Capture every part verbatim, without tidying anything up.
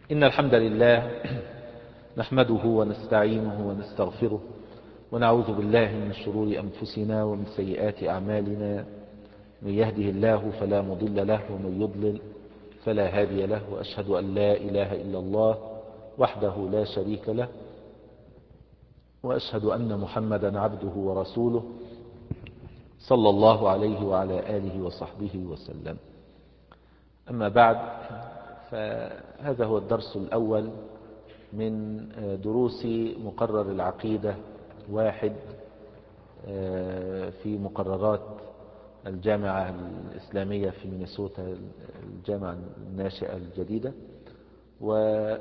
إن الحمد لله نحمده ونستعينه ونستغفره ونعوذ بالله من شرور أنفسنا ومن سيئات أعمالنا. من يهده الله فلا مضل له ومن يضلل فلا هادي له، وأشهد أن لا إله إلا الله وحده لا شريك له، وأشهد أن محمدا عبده ورسوله صلى الله عليه وعلى آله وصحبه وسلم. أما بعد، فهذا هو الدرس الأول من دروس مقرر العقيدة واحد في مقررات الجامعة الإسلامية في مينيسوتا، الجامعة الناشئة الجديدة. وفي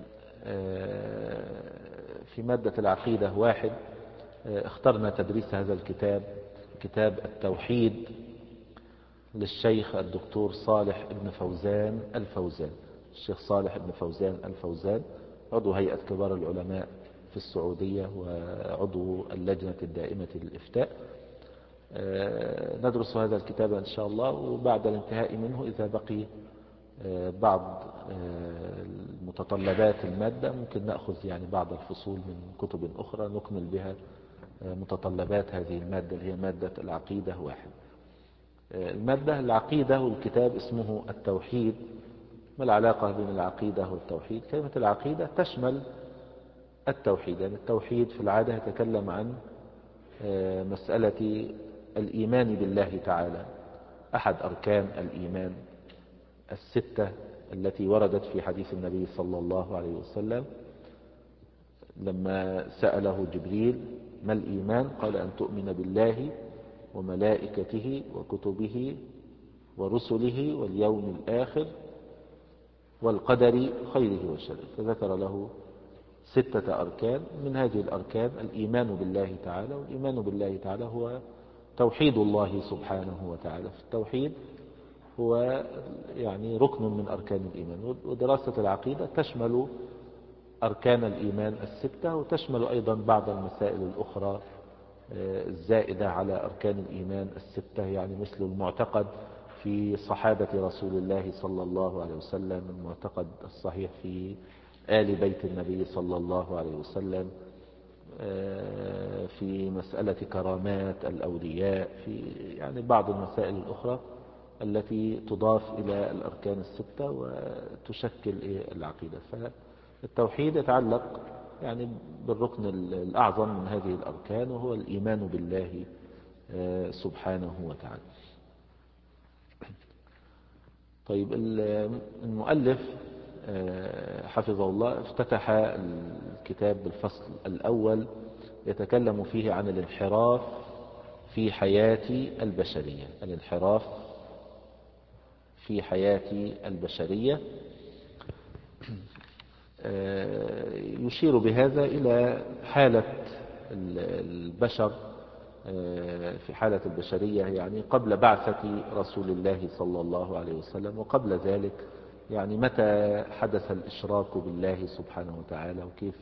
مادة العقيدة واحد اخترنا تدريس هذا الكتاب، كتاب التوحيد للشيخ الدكتور صالح ابن فوزان الفوزان. الشيخ صالح ابن فوزان الفوزان عضو هيئة كبار العلماء في السعودية وعضو اللجنة الدائمة للإفتاء. ندرس هذا الكتاب إن شاء الله، وبعد الانتهاء منه إذا بقي بعض متطلبات المادة ممكن نأخذ يعني بعض الفصول من كتب أخرى نكمل بها متطلبات هذه المادة اللي هي مادة العقيدة واحد. المادة العقيدة والكتاب اسمه التوحيد. ما العلاقة بين العقيدة والتوحيد؟ كلمة العقيدة تشمل التوحيد، يعني التوحيد في العادة يتكلم عن مسألة الإيمان بالله تعالى، أحد أركان الإيمان الستة التي وردت في حديث النبي صلى الله عليه وسلم لما سأله جبريل ما الإيمان؟ قال أن تؤمن بالله وملائكته وكتبه ورسله واليوم الآخر والقدر خيره وشره، فذكر له ستة أركان. من هذه الأركان الإيمان بالله تعالى، والإيمان بالله تعالى هو توحيد الله سبحانه وتعالى. في التوحيد هو يعني ركن من أركان الإيمان، ودراسة العقيدة تشمل أركان الإيمان الستة، وتشمل أيضا بعض المسائل الأخرى الزائدة على أركان الإيمان الستة، يعني مثل المعتقد في صحابة رسول الله صلى الله عليه وسلم، المعتقد الصحيح في آل بيت النبي صلى الله عليه وسلم، في مسألة كرامات الأولياء، في يعني بعض المسائل الأخرى التي تضاف إلى الأركان الستة وتشكل العقيدة. فالتوحيد يتعلق يعني بالركن الأعظم من هذه الأركان، وهو الإيمان بالله سبحانه وتعالى. طيب، المؤلف حفظه الله افتتح الكتاب بالفصل الأول يتكلم فيه عن الانحراف في حياة البشرية، الانحراف في حياة البشرية. يشير بهذا إلى حالة البشر في حالة البشرية يعني قبل بعثة رسول الله صلى الله عليه وسلم، وقبل ذلك يعني متى حدث الإشراك بالله سبحانه وتعالى، وكيف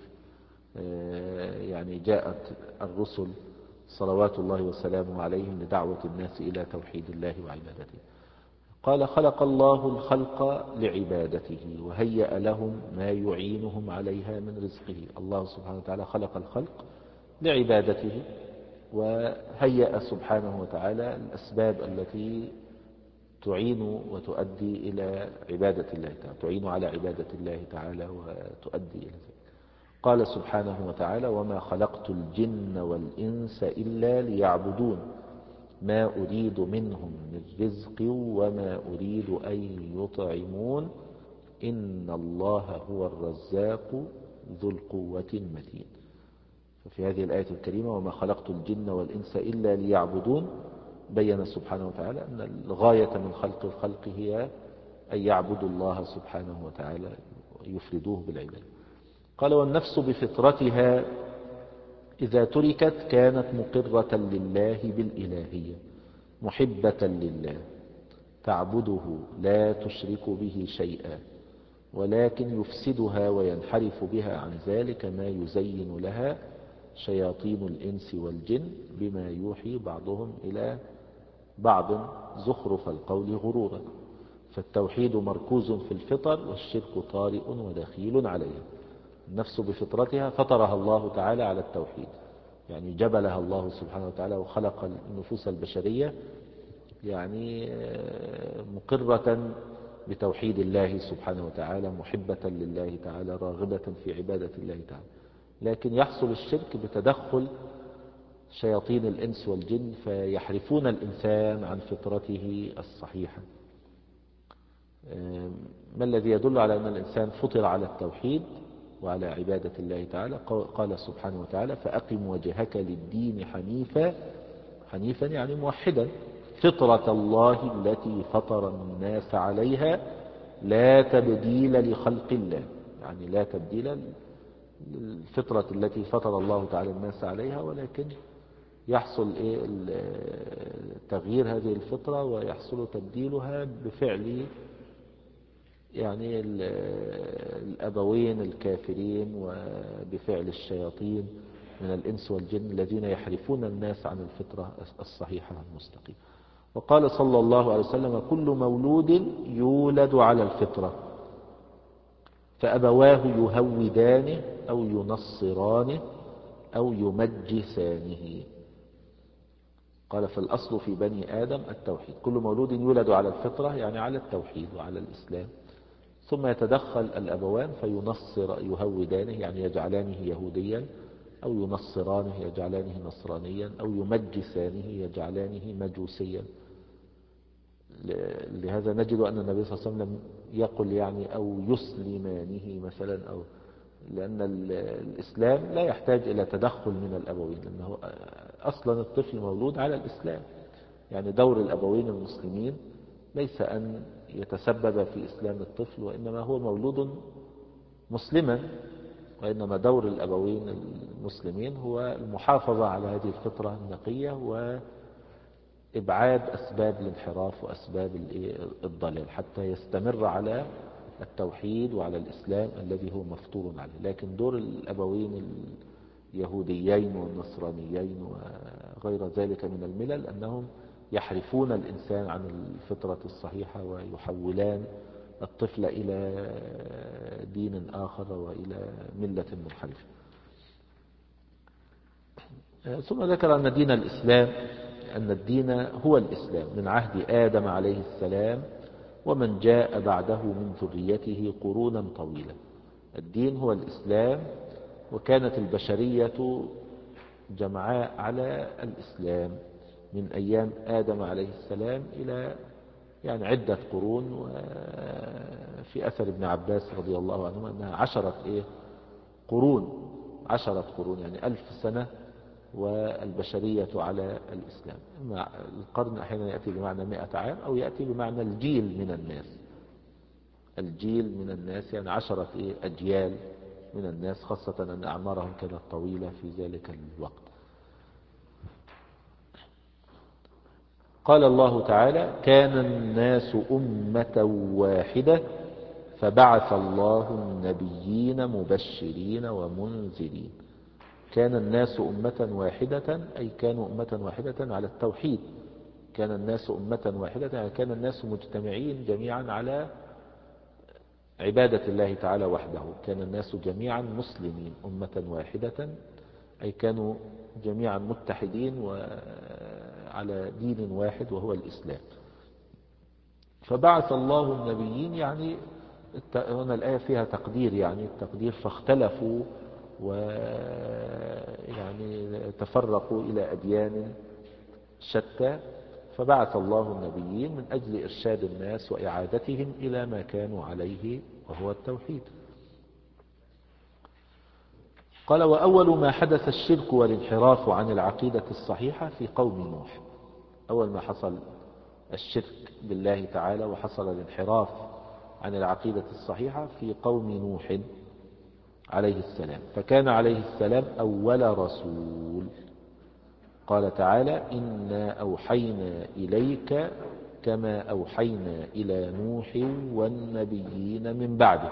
يعني جاءت الرسل صلوات الله وسلامه عليهم لدعوة الناس إلى توحيد الله وعبادته. قال خلق الله الخلق لعبادته وهيأ لهم ما يعينهم عليها من رزقه. الله سبحانه وتعالى خلق الخلق لعبادته، وهيأ سبحانه وتعالى الأسباب التي تعين وتؤدي إلى عبادة الله تعالى، تعين على عبادة الله تعالى وتؤدي إلى ذلك. قال سبحانه وتعالى وما خلقت الجن والإنس إلا ليعبدون ما أريد منهم من رزق وما أريد أن يطعمون إن الله هو الرزاق ذو القوة المتين. ففي هذه الآية الكريمة وما خلقت الجن والإنس إلا ليعبدون بين سبحانه وتعالى أن الغاية من خلق الخلق هي أن يعبدوا الله سبحانه وتعالى يفردوه بالعبادة. قال والنفس بفطرتها إذا تركت كانت مقرة لله بالإلهية محبة لله تعبده لا تشرك به شيئا، ولكن يفسدها وينحرف بها عن ذلك ما يزين لها شياطين الإنس والجن بما يوحي بعضهم إلى بعض زخرف القول غرورا، فالتوحيد مركوز في الفطر والشرك طارئ ودخيل عليها. النفس بفطرتها فطرها الله تعالى على التوحيد، يعني جبلها الله سبحانه وتعالى وخلق النفوس البشرية يعني مقرة بتوحيد الله سبحانه وتعالى، محبة لله تعالى، راغبة في عبادة الله تعالى. لكن يحصل الشرك بتدخل شياطين الإنس والجن فيحرفون الإنسان عن فطرته الصحيحة. ما الذي يدل على أن الإنسان فطر على التوحيد وعلى عبادة الله تعالى؟ قال سبحانه وتعالى: فأقم وجهك للدين حنيفا. حنيفا يعني موحدا، فطرة الله التي فطر الناس عليها لا تبديل لخلق الله، يعني لا تبديل للفطرة التي فطر الله تعالى الناس عليها، ولكن يحصل إيه تغيير هذه الفطرة ويحصل تبديلها بفعل يعني الأبوين الكافرين وبفعل الشياطين من الإنس والجن الذين يحرفون الناس عن الفطرة الصحيحة المستقيمة. وقال صلى الله عليه وسلم: كل مولود يولد على الفطرة فأبواه يهودانه أو ينصرانه أو يمجسانه. قال: فالأصل في بني آدم التوحيد. كل مولود يولد على الفطرة يعني على التوحيد وعلى الإسلام، ثم يتدخل الأبوان فينصر يهودانه يعني يجعلانه يهوديا، أو ينصرانه يجعلانه نصرانيا، أو يمجسانه يجعلانه مجوسيا. لهذا نجد أن النبي صلى الله عليه وسلم يقول يعني أو يسلمانه مثلا، أو لأن الإسلام لا يحتاج إلى تدخل من الأبوين، لأنه أصلا الطفل مولود على الإسلام. يعني دور الأبوين المسلمين ليس أن يتسبب في إسلام الطفل، وإنما هو مولود مسلما، وإنما دور الأبوين المسلمين هو المحافظة على هذه الفطرة النقية وإبعاد أسباب الانحراف وأسباب الضلال حتى يستمر على التوحيد وعلى الإسلام الذي هو مفطور عليه. لكن دور الأبوين اليهوديين والنصرانيين وغير ذلك من الملل أنهم يحرفون الإنسان عن الفطرة الصحيحة ويحولان الطفل إلى دين آخر وإلى ملة منحرفة. ثم ذكر أن دين الإسلام أن الدين هو الإسلام من عهد آدم عليه السلام ومن جاء بعده من ذريته قرونا طويلة. الدين هو الإسلام، وكانت البشرية جمعاء على الإسلام من أيام آدم عليه السلام إلى يعني عدة قرون. وفي أثر ابن عباس رضي الله عنه أنها عشرة إيه قرون عشرة قرون يعني ألف سنة والبشرية على الإسلام. القرن أحيانا يأتي بمعنى مئة عام أو يأتي بمعنى الجيل من الناس. الجيل من الناس يعني عشرة إيه أجيال من الناس، خاصة أن أعمارهم كانت طويلة في ذلك الوقت. قال الله تعالى: كان الناس أمة واحدة فبعث الله النبيين مبشرين ومنذرين. كان الناس أمة واحدة أي كانوا أمة واحدة على التوحيد. كان الناس أمة واحدة يعني كان الناس مجتمعين جميعا على عبادة الله تعالى وحده. كان الناس جميعا مسلمين أمة واحدة أي كانوا جميعا متحدين وعلى دين واحد وهو الإسلام. فبعث الله النبيين يعني هنا الآية فيها تقدير، يعني التقدير فاختلفوا ويعني تفرقوا إلى أديان شتى، فبعث الله النبيين من أجل إرشاد الناس وإعادتهم إلى ما كانوا عليه وهو التوحيد. قال: وأول ما حدث الشرك والانحراف عن العقيدة الصحيحة في قوم نوح. أول ما حصل الشرك بالله تعالى وحصل الانحراف عن العقيدة الصحيحة في قوم نوح عليه السلام، فكان عليه السلام أول رسول. قال تعالى: إنا أوحينا إليك كما أوحينا إلى نوح والنبيين من بعده.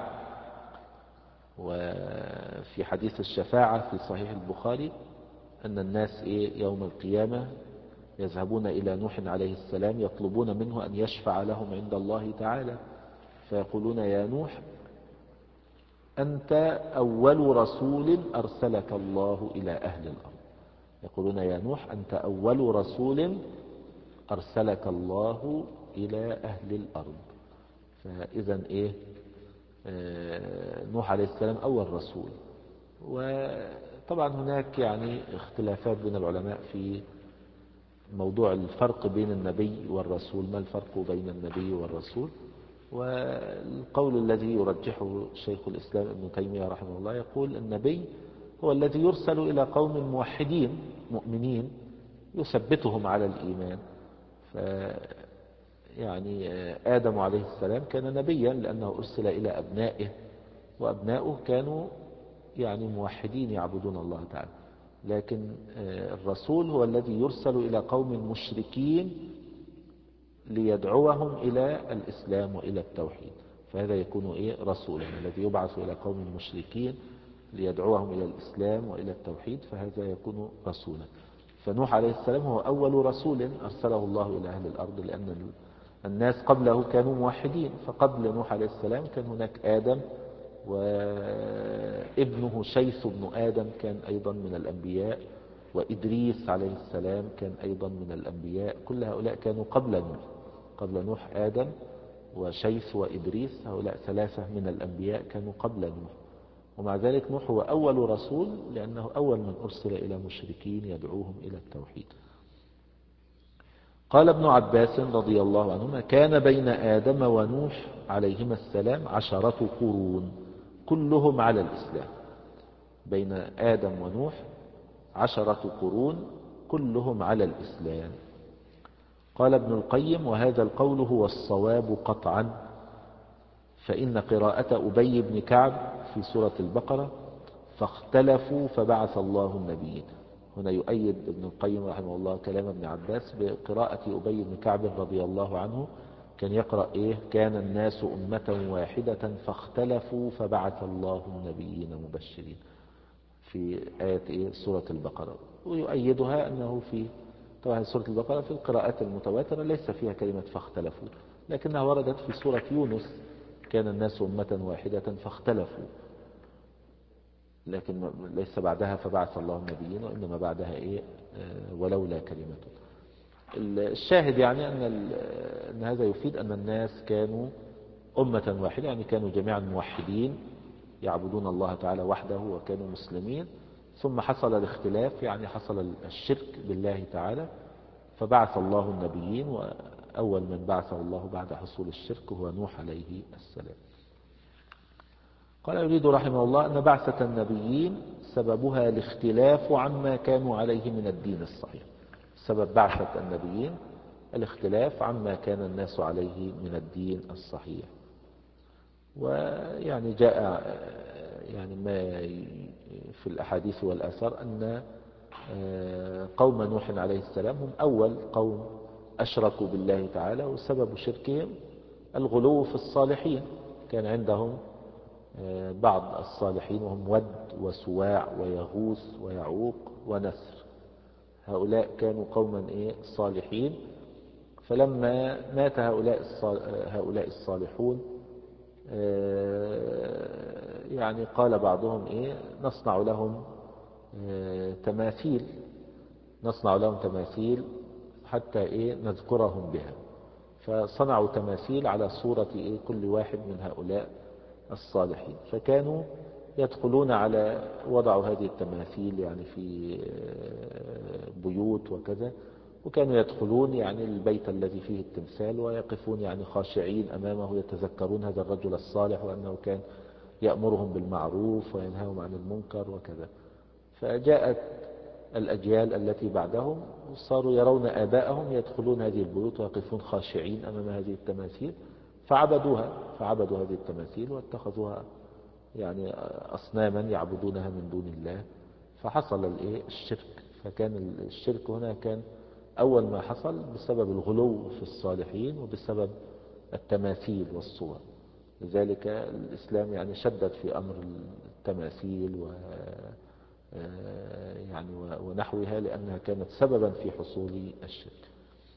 وفي حديث الشفاعة في صحيح البخاري أن الناس إيه يوم القيامة يذهبون إلى نوح عليه السلام يطلبون منه أن يشفع لهم عند الله تعالى، فيقولون يا نوح أنت أول رسول أرسلك الله إلى أهل الأرض. يقولون يا نوح أنت أول رسول أرسلك الله إلى أهل الأرض. فإذا إيه آه نوح عليه السلام أول رسول. وطبعا هناك يعني اختلافات بين العلماء في موضوع الفرق بين النبي والرسول، ما الفرق بين النبي والرسول؟ والقول الذي يرجحه شيخ الإسلام ابن تيمية رحمه الله يقول النبي هو الذي يرسل إلى قوم موحدين مؤمنين يثبتهم على الإيمان. ف يعني آدم عليه السلام كان نبيا لأنه أرسل إلى أبنائه، وأبنائه كانوا يعني موحدين يعبدون الله تعالى. لكن الرسول هو الذي يرسل إلى قوم مشركين ليدعوهم إلى الإسلام وإلى التوحيد، فهذا يكون إيه رسولا. الذي يبعث إلى قوم مشركين ليدعوهم إلى الإسلام وإلى التوحيد فهذا يكون رسولا. فنوح عليه السلام هو أول رسول أرسله الله إلى أهل الأرض، لأن الناس قبله كانوا موحدين. فقبل نوح عليه السلام كان هناك آدم وابنه شيث بن آدم كان أيضا من الأنبياء، وإدريس عليه السلام كان أيضا من الأنبياء. كل هؤلاء كانوا قبل نوح. قبل نوح آدم وشيث وإدريس، هؤلاء ثلاثة من الأنبياء كانوا قبل نوح. ومع ذلك نوح هو أول رسول لأنه أول من أرسل إلى مشركين يدعوهم إلى التوحيد. قال ابن عباس رضي الله عنهما كان بين آدم ونوح عليهما السلام عشرة قرون كلهم على الإسلام. بين آدم ونوح عشرة قرون كلهم على الإسلام. قال ابن القيم وهذا القول هو الصواب قطعا، فإن قراءة أبي بن كعب في سورة البقرة فاختلفوا فبعث الله النبيين، هنا يؤيد ابن القيم رحمه الله كلام ابن عباس بقراءة أبي بن كعب رضي الله عنه. كان يقرأ إيه كان الناس أمة واحدة فاختلفوا فبعث الله النبيين مبشرين في آية إيه سورة البقرة. ويؤيدها أنه في طبعا سورة البقرة في القراءات المتواترة ليس فيها كلمة فاختلفوا، لكنها وردت في سورة يونس كان الناس أمة واحدة فاختلفوا، لكن ليس بعدها فبعث الله النبيين، وإنما بعدها إيه ولولا كلمة. الشاهد يعني أن, أن هذا يفيد أن الناس كانوا أمة واحدة، يعني كانوا جميعا موحدين يعبدون الله تعالى وحده وكانوا مسلمين. ثم حصل الاختلاف، يعني حصل الشرك بالله تعالى فبعث الله النبيين، وأول من بعثه الله بعد حصول الشرك هو نوح عليه السلام. قال يريد رحمه الله أن بعثة النبيين سببها الاختلاف عما كانوا عليه من الدين الصحيح. سبب بعثة النبيين الاختلاف عما كان الناس عليه من الدين الصحيح. ويعني جاء يعني ما في الأحاديث والآثار أن قوم نوح عليه السلام هم أول قوم أشركوا بالله تعالى، وسبب شركهم الغلو في الصالحين. كان عندهم بعض الصالحين وهم ود وسواع ويغوث ويعوق ونسر، هؤلاء كانوا قوما إيه صالحين. فلما مات هؤلاء هؤلاء الصالحون يعني قال بعضهم إيه نصنع لهم تماثيل نصنع لهم تماثيل حتى إيه نذكرهم بها. فصنعوا تماثيل على صورة إيه كل واحد من هؤلاء الصالحين. فكانوا يدخلون على وضعوا هذه التماثيل يعني في بيوت وكذا، وكانوا يدخلون يعني البيت الذي فيه التمثال ويقفون يعني خاشعين أمامه يتذكرون هذا الرجل الصالح وأنه كان يأمرهم بالمعروف وينهاهم عن المنكر وكذا. فجاءت الأجيال التي بعدهم صاروا يرون آباءهم يدخلون هذه البيوت ويقفون خاشعين أمام هذه التماثيل، فعبدوها فعبدوا هذه التماثيل واتخذوها يعني أصناما يعبدونها من دون الله، فحصل الايه الشرك. فكان الشرك هنا كان أول ما حصل بسبب الغلو في الصالحين وبسبب التماثيل والصور. لذلك الإسلام يعني شدد في أمر التماثيل يعني ونحوها، لأنها كانت سببا في حصول الشرك.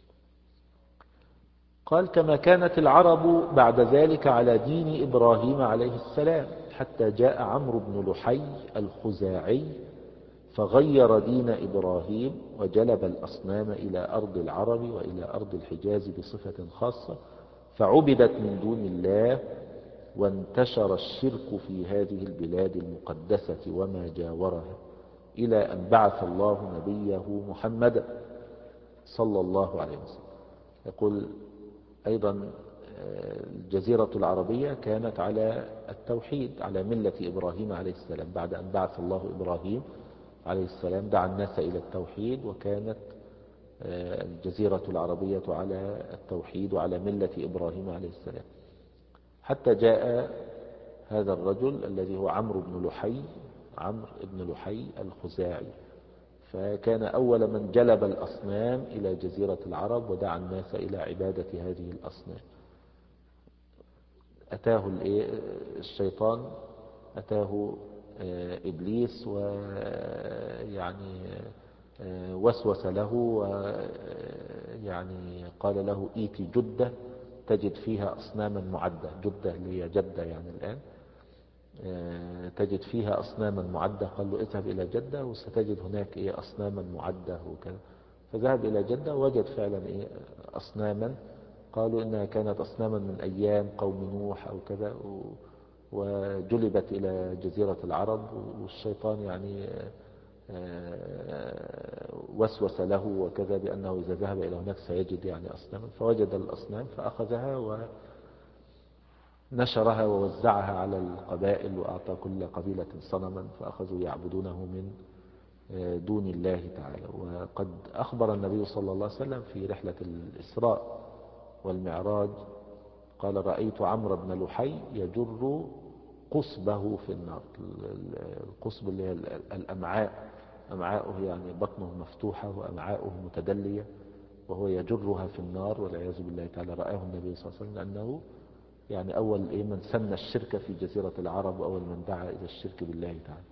قال كما كانت العرب بعد ذلك على دين إبراهيم عليه السلام، حتى جاء عمرو بن لحي الخزاعي فغير دين إبراهيم وجلب الأصنام إلى أرض العرب وإلى أرض الحجاز بصفة خاصة، فعبدت من دون الله، وانتشر الشرك في هذه البلاد المقدسة وما جاورها، إلى أن بعث الله نبيه محمدا صلى الله عليه وسلم. يقول أيضا الجزيرة العربية كانت على التوحيد، على ملة إبراهيم عليه السلام. بعد أن بعث الله إبراهيم عليه السلام دعا الناس إلى التوحيد، وكانت الجزيرة العربية على التوحيد وعلى ملة إبراهيم عليه السلام، حتى جاء هذا الرجل الذي هو عمرو بن لحي، عمرو بن لحي الخزاعي، فكان أول من جلب الأصنام إلى جزيرة العرب ودعا الناس إلى عبادة هذه الأصنام. أتاه الشيطان، أتاه إبليس ويعني وسوس له، ويعني قال له إيتي جدة تجد فيها أصناما معدة. جدة اللي هي جدة يعني الآن، تجد فيها أصناما معدة. قال له اذهب إلى جدة وستجد هناك إيه أصناما معدة وكذا. فذهب إلى جدة ووجد فعلا إيه أصناما، قالوا إنها كانت أصناما من أيام قوم نوح أو كذا، وجلبت إلى جزيرة العرب. والشيطان يعني وسوس له وكذا بأنه إذا ذهب إلى هناك سيجد يعني أصناما، فوجد الأصنام فأخذها ونشرها ووزعها على القبائل، وأعطى كل قبيلة صنما فأخذوا يعبدونه من دون الله تعالى. وقد أخبر النبي صلى الله عليه وسلم في رحلة الإسراء والمعراج قال رأيت عمرو بن لحي يجر قصبه في النار. القصب اللي هي الأمعاء، أمعاؤه يعني بطنه مفتوحة وأمعاؤه متدلية، وهو يجرها في النار والعياذ بالله تعالى. رآه النبي صلى الله عليه وسلم لأنه يعني أول إيه من سن الشرك في جزيرة العرب، وأول من دعا إلى الشرك بالله تعالى.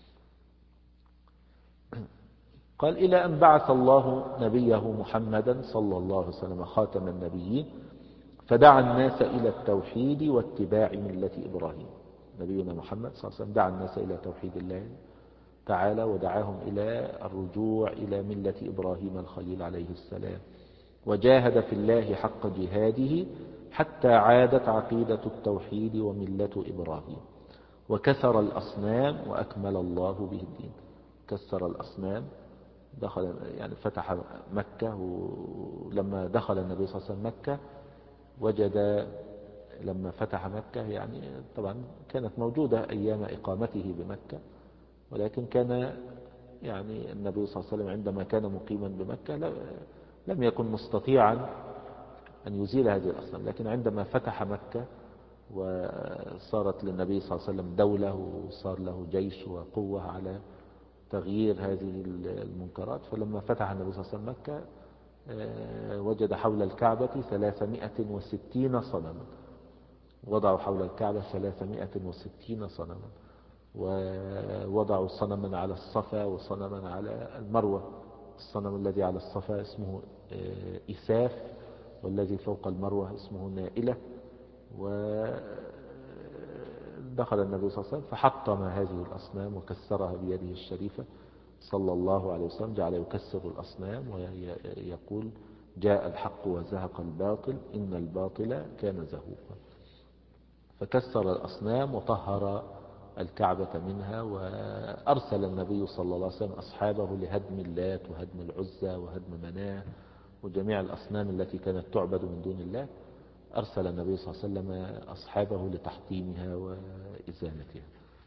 قال إلى أن بعث الله نبيه محمدا صلى الله عليه وسلم خاتم النبيين، فدعا الناس إلى التوحيد واتباع ملة إبراهيم. نبينا محمد صلى الله عليه وسلم دعا الناس إلى توحيد الله تعالى، ودعاهم إلى الرجوع إلى ملة إبراهيم الخليل عليه السلام، وجاهد في الله حق جهاده حتى عادت عقيدة التوحيد وملة إبراهيم، وكسر الأصنام وأكمل الله به الدين. كسر الأصنام، دخل يعني فتح مكة، ولما دخل النبي صلى الله عليه وسلم مكة وجد لما فتح مكة يعني طبعا كانت موجودة أيام إقامته بمكة، ولكن كان يعني النبي صلى الله عليه وسلم عندما كان مقيما بمكة لم يكن مستطيعا أن يزيل هذه الأصنام، لكن عندما فتح مكة وصارت للنبي صلى الله عليه وسلم دولة وصار له جيش وقوة على تغيير هذه المنكرات، فلما فتح النبي صلى الله عليه وسلم مكة وجد حول الكعبة ثلاثمائة وستين صنما. وضعوا حول الكعبة ثلاثمائة وستين صنما، ووضعوا صنما على الصفا وصنما على المروة. الصنم الذي على الصفا اسمه إساف، والذي فوق المروة اسمه نائلة. ودخل النبي صلى الله عليه وسلم فحطم هذه الأصنام وكسرها بيده الشريفة صلى الله عليه وسلم، جعل يكسر الأصنام ويقول جاء الحق وزهق الباطل إن الباطل كان زهوقا. فكسر الأصنام وطهر الكعبة منها، وأرسل النبي صلى الله عليه وسلم أصحابه لهدم اللات وهدم العزى وهدم مناه وجميع الأصنام التي كانت تعبد من دون الله. أرسل النبي صلى الله عليه وسلم أصحابه لتحطيمها وإزالتها.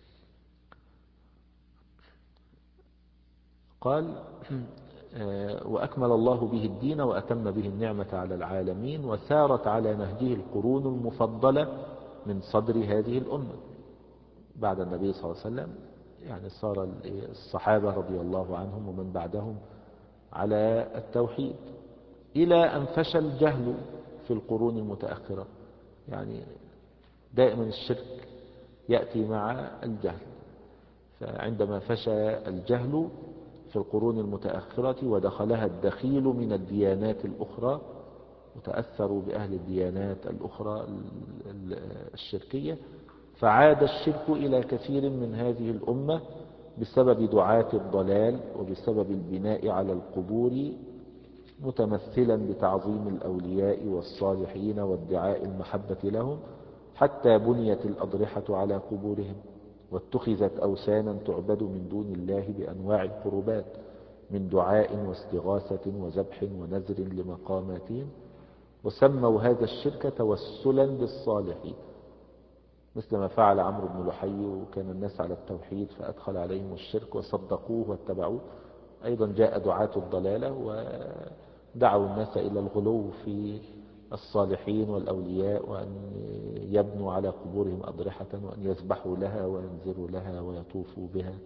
قال وأكمل الله به الدين وأتم به النعمة على العالمين، وسارت على نهجه القرون المفضلة من صدر هذه الأمة بعد النبي صلى الله عليه وسلم. يعني صار الصحابة رضي الله عنهم ومن بعدهم على التوحيد، إلى أن فشى الجهل في القرون المتأخرة. يعني دائما الشرك يأتي مع الجهل، فعندما فشى الجهل في القرون المتأخرة ودخلها الدخيل من الديانات الأخرى وتأثروا بأهل الديانات الأخرى الشركية، فعاد الشرك إلى كثير من هذه الأمة بسبب دعاة الضلال وبسبب البناء على القبور متمثلا بتعظيم الأولياء والصالحين وادعاء المحبة لهم، حتى بنيت الأضرحة على قبورهم واتخذت أوثانا تعبد من دون الله بأنواع القربات من دعاء واستغاثة وذبح ونذر لمقاماتهم، وسموا هذا الشرك توسلا بالصالحين، مثل ما فعل عمرو بن لحي، وكان الناس على التوحيد فأدخل عليهم الشرك وصدقوه واتبعوه. أيضا جاء دعاة الضلالة ودعوا الناس إلى الغلو في الصالحين والأولياء، وأن يبنوا على قبورهم أضرحة وأن يذبحوا لها وينذروا لها ويطوفوا بها،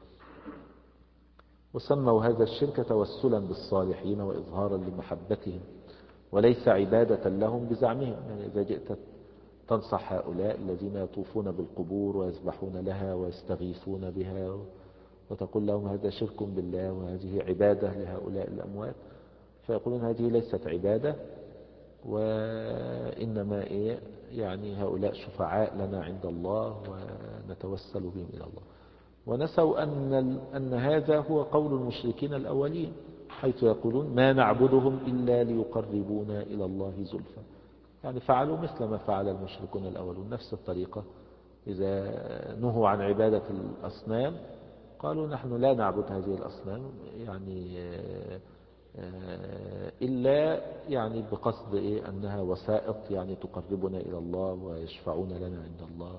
وسموا هذا الشرك توسلا بالصالحين وإظهارا لمحبتهم وليس عبادة لهم بزعمهم. يعني إذا جئت تنصح هؤلاء الذين يطوفون بالقبور ويذبحون لها ويستغيثون بها وتقول لهم هذا شرك بالله وهذه عبادة لهؤلاء الأموات، فيقولون هذه ليست عبادة، وإنما إيه يعني هؤلاء شفعاء لنا عند الله ونتوسل بهم إلى الله. ونسوا أن, أن هذا هو قول المشركين الأولين، حيث يقولون ما نعبدهم إلا ليقربونا إلى الله زلفى. يعني فعلوا مثل ما فعل المشركون الأولون، نفس الطريقة. إذا نهوا عن عبادة الأصنام قالوا نحن لا نعبد هذه الأصنام يعني إلا يعني بقصد إيه أنها وسائط يعني تقربنا إلى الله ويشفعون لنا عند الله.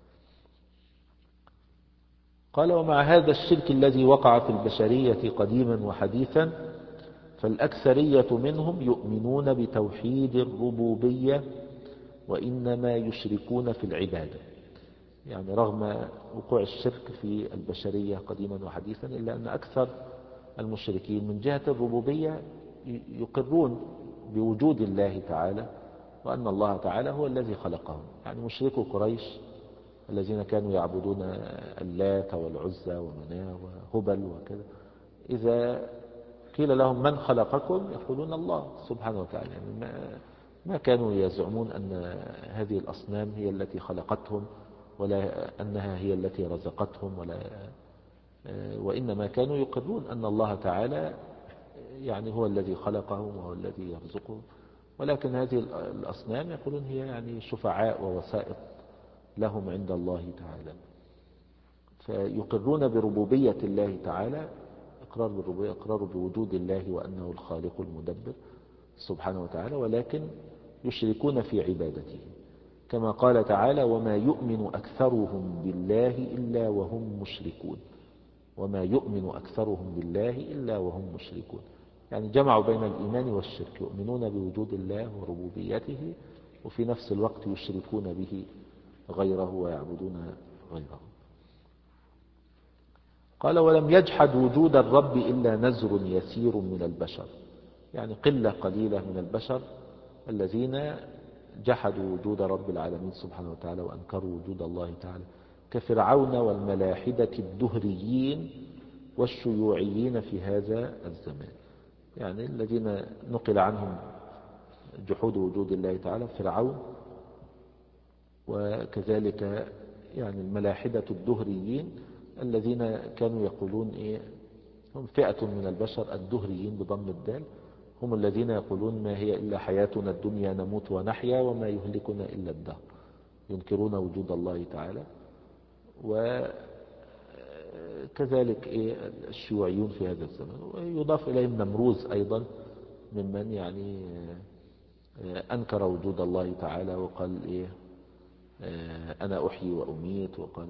قال ومع هذا الشرك الذي وقع في البشرية قديما وحديثا، فالأكثرية منهم يؤمنون بتوحيد الربوبية وإنما يشركون في العبادة. يعني رغم وقوع الشرك في البشرية قديما وحديثا إلا أن أكثر المشركين من جهة الربوبية يقرون بوجود الله تعالى وأن الله تعالى هو الذي خلقهم. يعني مشركو قريش الذين كانوا يعبدون اللات والعزى ومناه وهبل وكذا، إذا قيل لهم من خلقكم يقولون الله سبحانه وتعالى. يعني ما, ما كانوا يزعمون أن هذه الأصنام هي التي خلقتهم ولا أنها هي التي رزقتهم، ولا وإنما كانوا يقرون أن الله تعالى يعني هو الذي خلقهم وهو الذي يرزقهم، ولكن هذه الأصنام يقولون هي يعني شفعاء ووسائط لهم عند الله تعالى. فيقرون بربوبية الله تعالى، إقرار بالربوبية، إقرار بوجود الله وأنه الخالق المدبر سبحانه وتعالى، ولكن يشركون في عبادته، كما قال تعالى وما يؤمن أكثرهم بالله إلا وهم مشركون. وما يؤمن أكثرهم بالله إلا وهم مشركون، يعني جمعوا بين الإيمان والشرك، يؤمنون بوجود الله وربوبيته وفي نفس الوقت يشركون به غيره ويعبدون غيره. قال ولم يجحد وجود الرب إلا نزر يسير من البشر، يعني قلة قليلة من البشر الذين جحدوا وجود رب العالمين سبحانه وتعالى وأنكروا وجود الله تعالى، كفرعون والملاحدة الدهريين والشيوعيين في هذا الزمان. يعني الذين نقل عنهم جحود وجود الله تعالى فرعون، وكذلك يعني الملاحدة الدهريين الذين كانوا يقولون إيه، هم فئة من البشر الدهريين بضم الدال، هم الذين يقولون ما هي إلا حياتنا الدنيا نموت ونحيا وما يهلكنا إلا الدهر، ينكرون وجود الله تعالى. وكذلك إيه الشيوعيون في هذا الزمن، ويضاف إليهم نمروز أيضا ممن يعني أنكر وجود الله تعالى وقال إيه أنا أحيي وأميت، وقال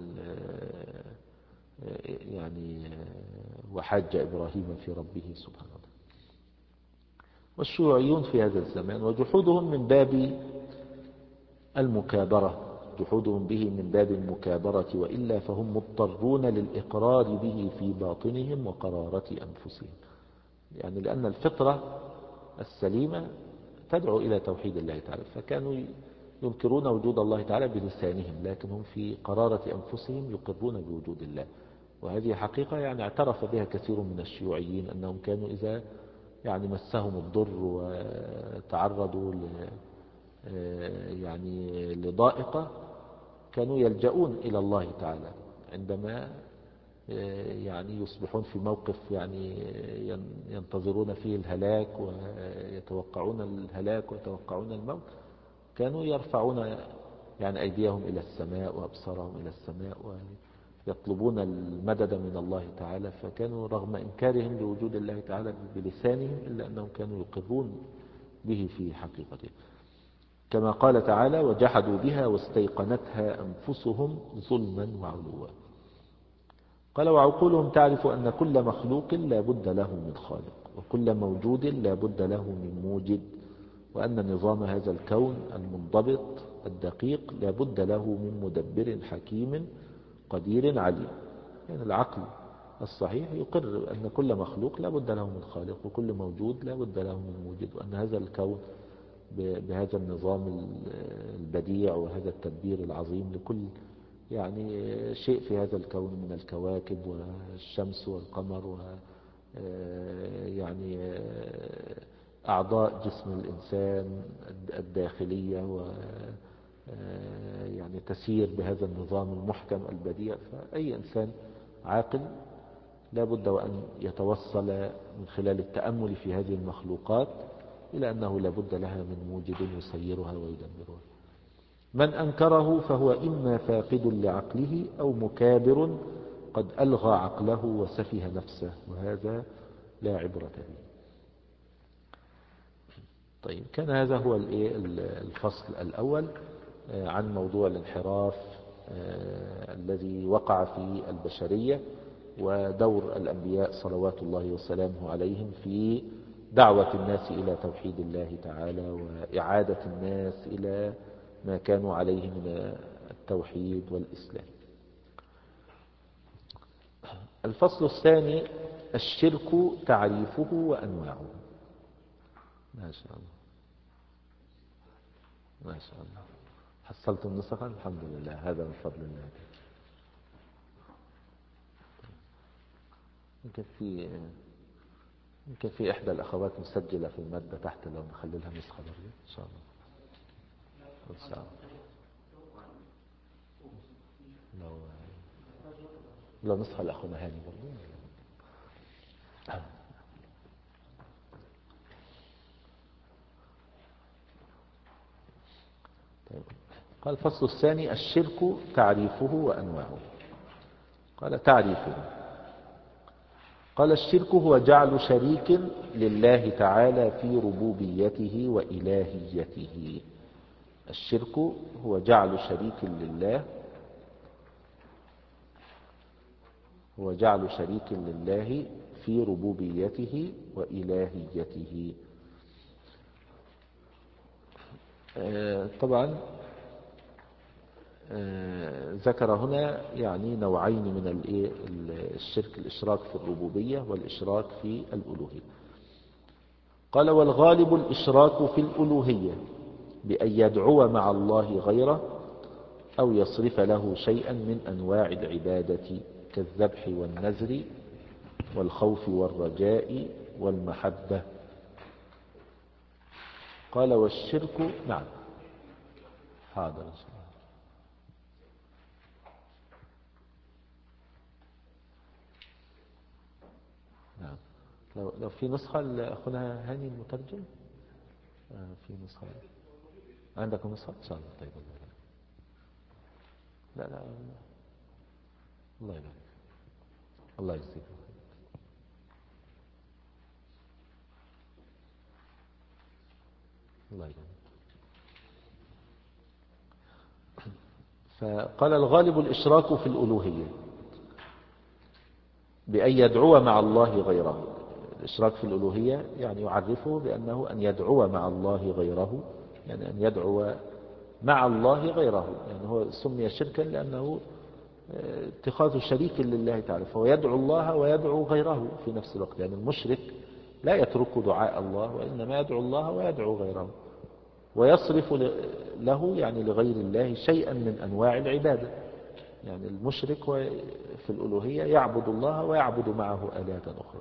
يعني وحاج إبراهيم في ربه سبحانه وتعالى. والشيوعيون في هذا الزمان وجحودهم من باب المكابرة، جحودهم به من باب المكابرة، وإلا فهم مضطرون للإقرار به في باطنهم وقرارة أنفسهم، يعني لأن الفطرة السليمة تدعو إلى توحيد الله تعالى، فكانوا ينكرون وجود الله تعالى بلسانهم، لكن هم في قرارة أنفسهم يقرون بوجود الله. وهذه حقيقة يعني اعترف بها كثير من الشيوعيين، أنهم كانوا إذا يعني مسهم الضر وتعرضوا ل يعني لضائقة كانوا يلجؤون إلى الله تعالى عندما يعني يصبحون في موقف يعني ينتظرون فيه الهلاك ويتوقعون الهلاك ويتوقعون الموت، كانوا يرفعون يعني أيديهم إلى السماء وأبصارهم إلى السماء ويطلبون المدد من الله تعالى. فكانوا رغم إنكارهم لوجود الله تعالى بلسانهم إلا أنهم كانوا يقرون به في حقيقته، كما قال تعالى: وجحدوا بها واستيقنتها أنفسهم ظلما وعلوا. قال: وعقولهم تعرف أن كل مخلوق لا بد له من خالق، وكل موجود لا بد له من موجد، وأن نظام هذا الكون المنضبط الدقيق لا بد له من مدبر حكيم قدير عليم. يعني العقل الصحيح يقر أن كل مخلوق لا بد له من خالق، وكل موجود لا بد له من موجد، وأن هذا الكون بهذا النظام البديع وهذا التدبير العظيم لكل يعني شيء في هذا الكون من الكواكب والشمس والقمر و يعني أعضاء جسم الإنسان الداخلية و يعني تسير بهذا النظام المحكم البديع. فأي إنسان عاقل لا بد وأن يتوصل من خلال التأمل في هذه المخلوقات إلى أنه لا بد لها من موجد يسيرها ويدبرها. من أنكره فهو إما فاقد لعقله أو مكابر قد ألغى عقله وسفه نفسه، وهذا لا عبرة به. طيب، كان هذا هو الفصل الأول عن موضوع الانحراف الذي وقع في البشرية، ودور الأنبياء صلوات الله وسلامه عليهم في دعوة الناس إلى توحيد الله تعالى وإعادة الناس إلى ما كانوا عليه من التوحيد والإسلام. الفصل الثاني: الشرك تعريفه وأنواعه. ما شاء الله ما شاء الله، حصلتم نسخا؟ الحمد لله، هذا من فضل الله. يمكن في يمكن في إحدى الأخوات مسجلة في المادة تحت، لو نخلي لها نسخة برضه إن شاء الله. إن شاء الله لو لو نسخة لأخونا هاني برضه. طيب. قال: الفصل الثاني: الشرك تعريفه وأنواعه. قال: تعريفه. قال: الشرك هو جعل شريك لله تعالى في ربوبيته وإلهيته. الشرك هو جعل شريك لله هو جعل شريك لله في ربوبيته وإلهيته. آه طبعا آه ذكر هنا يعني نوعين من الشرك: الإشراك في الربوبية والإشراك في الألوهية. قال: والغالب الإشراك في الألوهية بأن يدعو مع الله غيره أو يصرف له شيئا من أنواع العبادة كالذبح والنذر والخوف والرجاء والمحبة. قال: والشرك. نعم، حاضر إن شاء الله. نعم، لو, لو في نسخة لأخونا هاني المترجم. آه في نسخة عندكم نسخة إن شاء الله. طيب، لا لا الله يبارك، الله يجزيك. الله يبارك. فقال: الغالب الإشراك في الألوهية بأن يدعو مع الله غيره. الإشراك في الألوهية يعني يعرفه بأنه أن يدعو مع الله غيره، يعني أن يدعو مع الله غيره. يعني هو سمي شركا لأنه اتخاذ شريك لله تعالى، فهو يدعو الله ويدعو غيره في نفس الوقت. يعني المشرك لا يترك دعاء الله، وإنما يدعو الله ويدعو غيره، ويصرف له يعني لغير الله شيئا من أنواع العبادة. يعني المشرك في الألوهية يعبد الله ويعبد معه آلهة أخرى،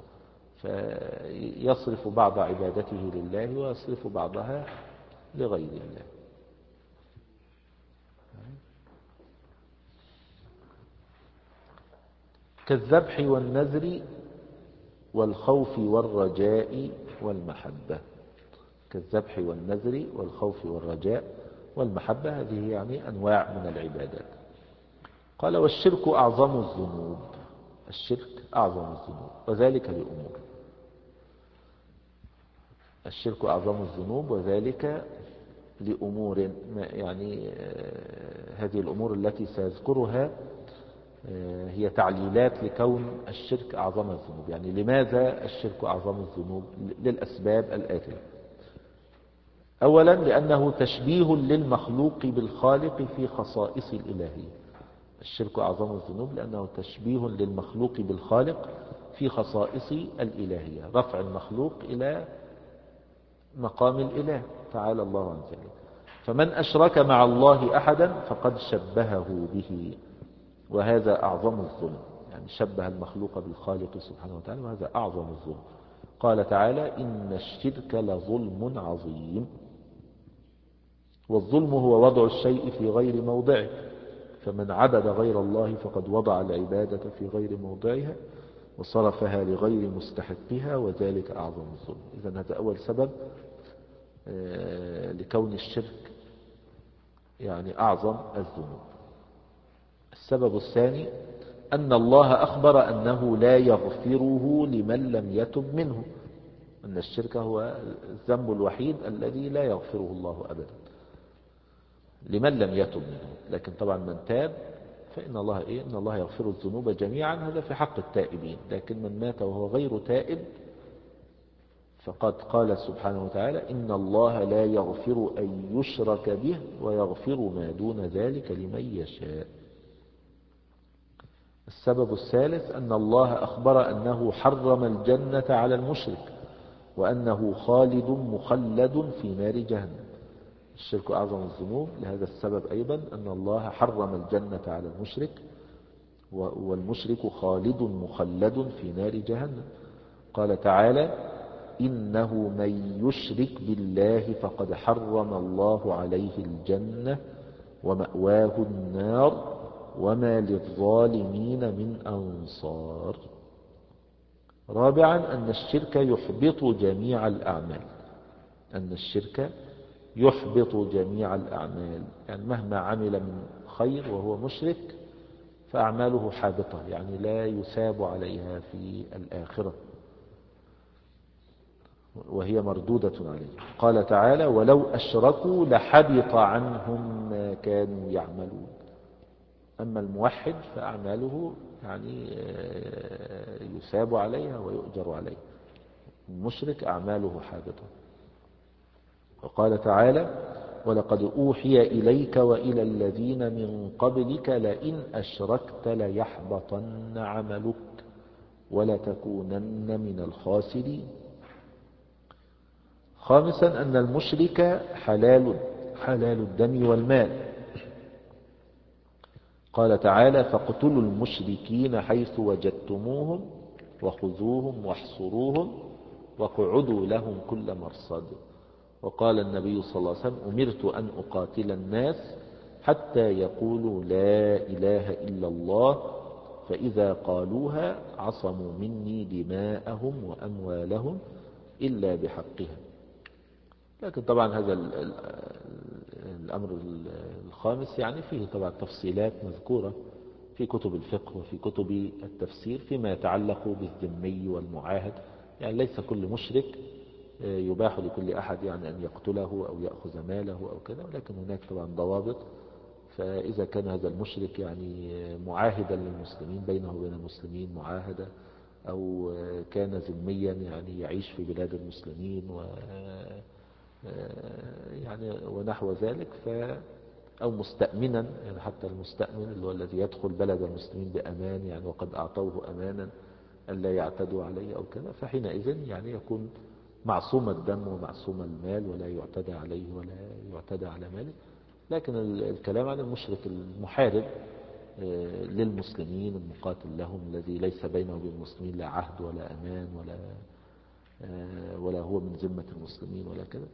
فيصرف بعض عبادته لله ويصرف بعضها لغير الله. كالذبح والنذر والخوف والرجاء والمحبة. كالذبح والنذر والخوف والرجاء والمحبة، هذه يعني أنواع من العبادات. قال والشرك أعظم الذنوب. الشرك أعظم الذنوب وذلك لأمور. الشرك أعظم الذنوب وذلك لأمور، يعني هذه الأمور التي سأذكرها هي تعليلات لكون الشرك أعظم الذنوب. يعني لماذا الشرك أعظم الذنوب؟ للأسباب الآتية. أولا لأنه تشبيه للمخلوق بالخالق في خصائص الإلهية. الشرك أعظم الذنوب لأنه تشبيه للمخلوق بالخالق في خصائص الإلهية، رفع المخلوق إلى مقام الإله تعالى الله عن ذلك. فمن أشرك مع الله أحدا فقد شبهه به، وهذا أعظم الظلم. يعني شبه المخلوق بالخالق سبحانه وتعالى، وهذا أعظم الظلم. قال تعالى إن الشرك لظلم عظيم. والظلم هو وضع الشيء في غير موضعه، فمن عبد غير الله فقد وضع العبادة في غير موضعها وصرفها لغير مستحقها، وذلك أعظم الظلم. إذن هذا أول سبب لكون الشرك يعني أعظم الذنوب. السبب الثاني أن الله أخبر أنه لا يغفره لمن لم يتب منه، أن الشرك هو الذنب الوحيد الذي لا يغفره الله أبدا لمن لم يتب منه. لكن طبعا من تاب فإن الله إيه؟ إن الله يغفر الذنوب جميعا، هذا في حق التائبين. لكن من مات وهو غير تائب فقد قال سبحانه وتعالى إن الله لا يغفر أن يشرك به ويغفر ما دون ذلك لمن يشاء. السبب الثالث أن الله أخبر أنه حرم الجنة على المشرك وأنه خالد مخلد في نار جهنم. الشرك أعظم الذنوب لهذا السبب أيضا، أن الله حرم الجنة على المشرك، والمشرك خالد مخلد في نار جهنم. قال تعالى إنه من يشرك بالله فقد حرم الله عليه الجنة ومأواه النار وما للظالمين من أنصار. رابعا أن الشرك يحبط جميع الأعمال. أن الشرك يحبط جميع الأعمال، يعني مهما عمل من خير وهو مشرك فأعماله حابطة، يعني لا يثاب عليها في الآخرة وهي مردودة عليه. قال تعالى ولو أشركوا لحبط عنهم ما كانوا يعملون. أما الموحد فأعماله يعني يثاب عليها ويؤجر عليها، المشرك أعماله حابطة. وقال تعالى ولقد أوحي إليك وإلى الذين من قبلك لئن أشركت ليحبطن عملك ولتكونن من الخاسرين. خامسا أن المشرك حلال حلال الدم والمال. قال تعالى فاقتلوا المشركين حيث وجدتموهم وخذوهم واحصروهم واقعدوا لهم كل مرصد. وقال النبي صلى الله عليه وسلم أمرت أن أقاتل الناس حتى يقولوا لا إله إلا الله فإذا قالوها عصموا مني دماءهم وأموالهم إلا بحقها. لكن طبعا هذا الأمر الخامس يعني فيه طبعا تفصيلات مذكورة في كتب الفقه وفي كتب التفسير فيما يتعلق بالذمي والمعاهد. يعني ليس كل مشرك يباح لكل أحد يعني أن يقتله أو يأخذ ماله أو كذا، ولكن هناك طبعا ضوابط. فإذا كان هذا المشرك يعني معاهدا للمسلمين بينه وبين المسلمين معاهدة، أو كان ذميا يعني يعيش في بلاد المسلمين و يعني ونحو ذلك، ف أو مستأمنا، يعني حتى المستأمن اللي هو الذي يدخل بلد المسلمين بأمان يعني وقد أعطوه أمانا ألا يعتدوا عليه أو كذا، فحينئذ يعني يكون معصوم الدم ومعصوم المال ولا يعتدى عليه ولا يعتدى على ماله. لكن الكلام عن المشرك المحارب للمسلمين المقاتل لهم الذي ليس بينه وبين المسلمين لا عهد ولا أمان ولا ولا هو من ذمة المسلمين ولا كذا.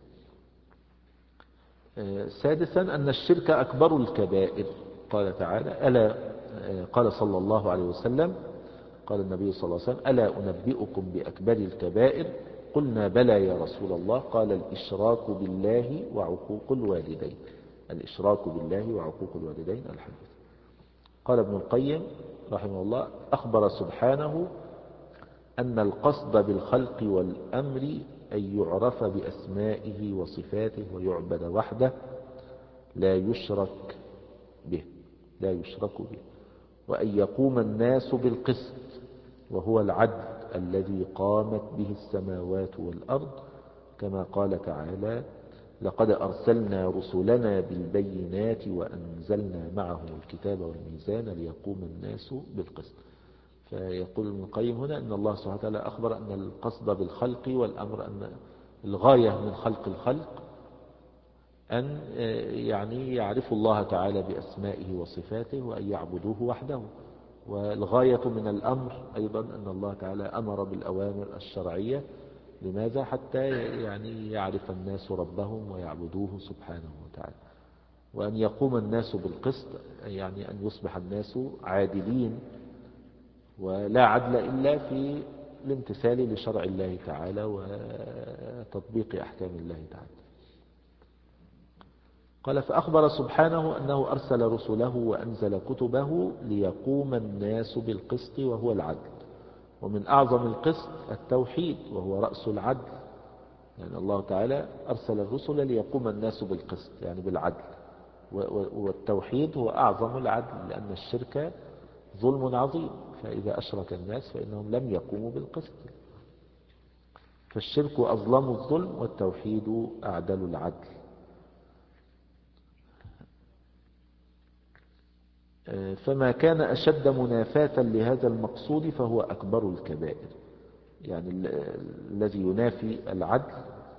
سادسا أن الشرك أكبر الكبائر. قال تعالى ألا قال صلى الله عليه وسلم قال النبي صلى الله عليه وسلم ألا أنبئكم بأكبر الكبائر؟ قلنا بلى يا رسول الله. قال الإشراك بالله وعقوق الوالدين. الإشراك بالله وعقوق الوالدين. الحديث. قال ابن القيم رحمه الله أخبر سبحانه أن القصد بالخلق والأمر أن يعرف بأسمائه وصفاته ويعبد وحده لا يشرك به لا يشرك به وأن يقوم الناس بالقسط وهو العدل الذي قامت به السماوات والأرض كما قال تعالى لقد أرسلنا رسلنا بالبينات وأنزلنا معهم الكتاب والميزان ليقوم الناس بالقسط. فيقول ابن القيم هنا أن الله سبحانه وتعالى أخبر أن القصد بالخلق والأمر أن الغاية من خلق الخلق أن يعني يعرفوا الله تعالى بأسمائه وصفاته وأن يعبدوه وحده. والغاية من الأمر أيضا أن الله تعالى أمر بالأوامر الشرعية. لماذا؟ حتى يعني يعرف الناس ربهم ويعبدوه سبحانه وتعالى. وأن يقوم الناس بالقسط يعني أن يصبح الناس عادلين ولا عدل إلا في الامتثال لشرع الله تعالى وتطبيق أحكام الله تعالى. قال فأخبر سبحانه أنه أرسل رسله وأنزل كتبه ليقوم الناس بالقسط وهو العدل. ومن أعظم القسط التوحيد وهو رأس العدل. يعني الله تعالى أرسل الرسل ليقوم الناس بالقسط يعني بالعدل. والتوحيد هو أعظم العدل لأن الشرك ظلم عظيم. فإذا أشرك الناس فإنهم لم يقوموا بالقسط. فالشرك أظلم الظلم والتوحيد أعدل العدل. فما كان أشد منافاة لهذا المقصود فهو أكبر الكبائر. يعني الذي ينافي العدل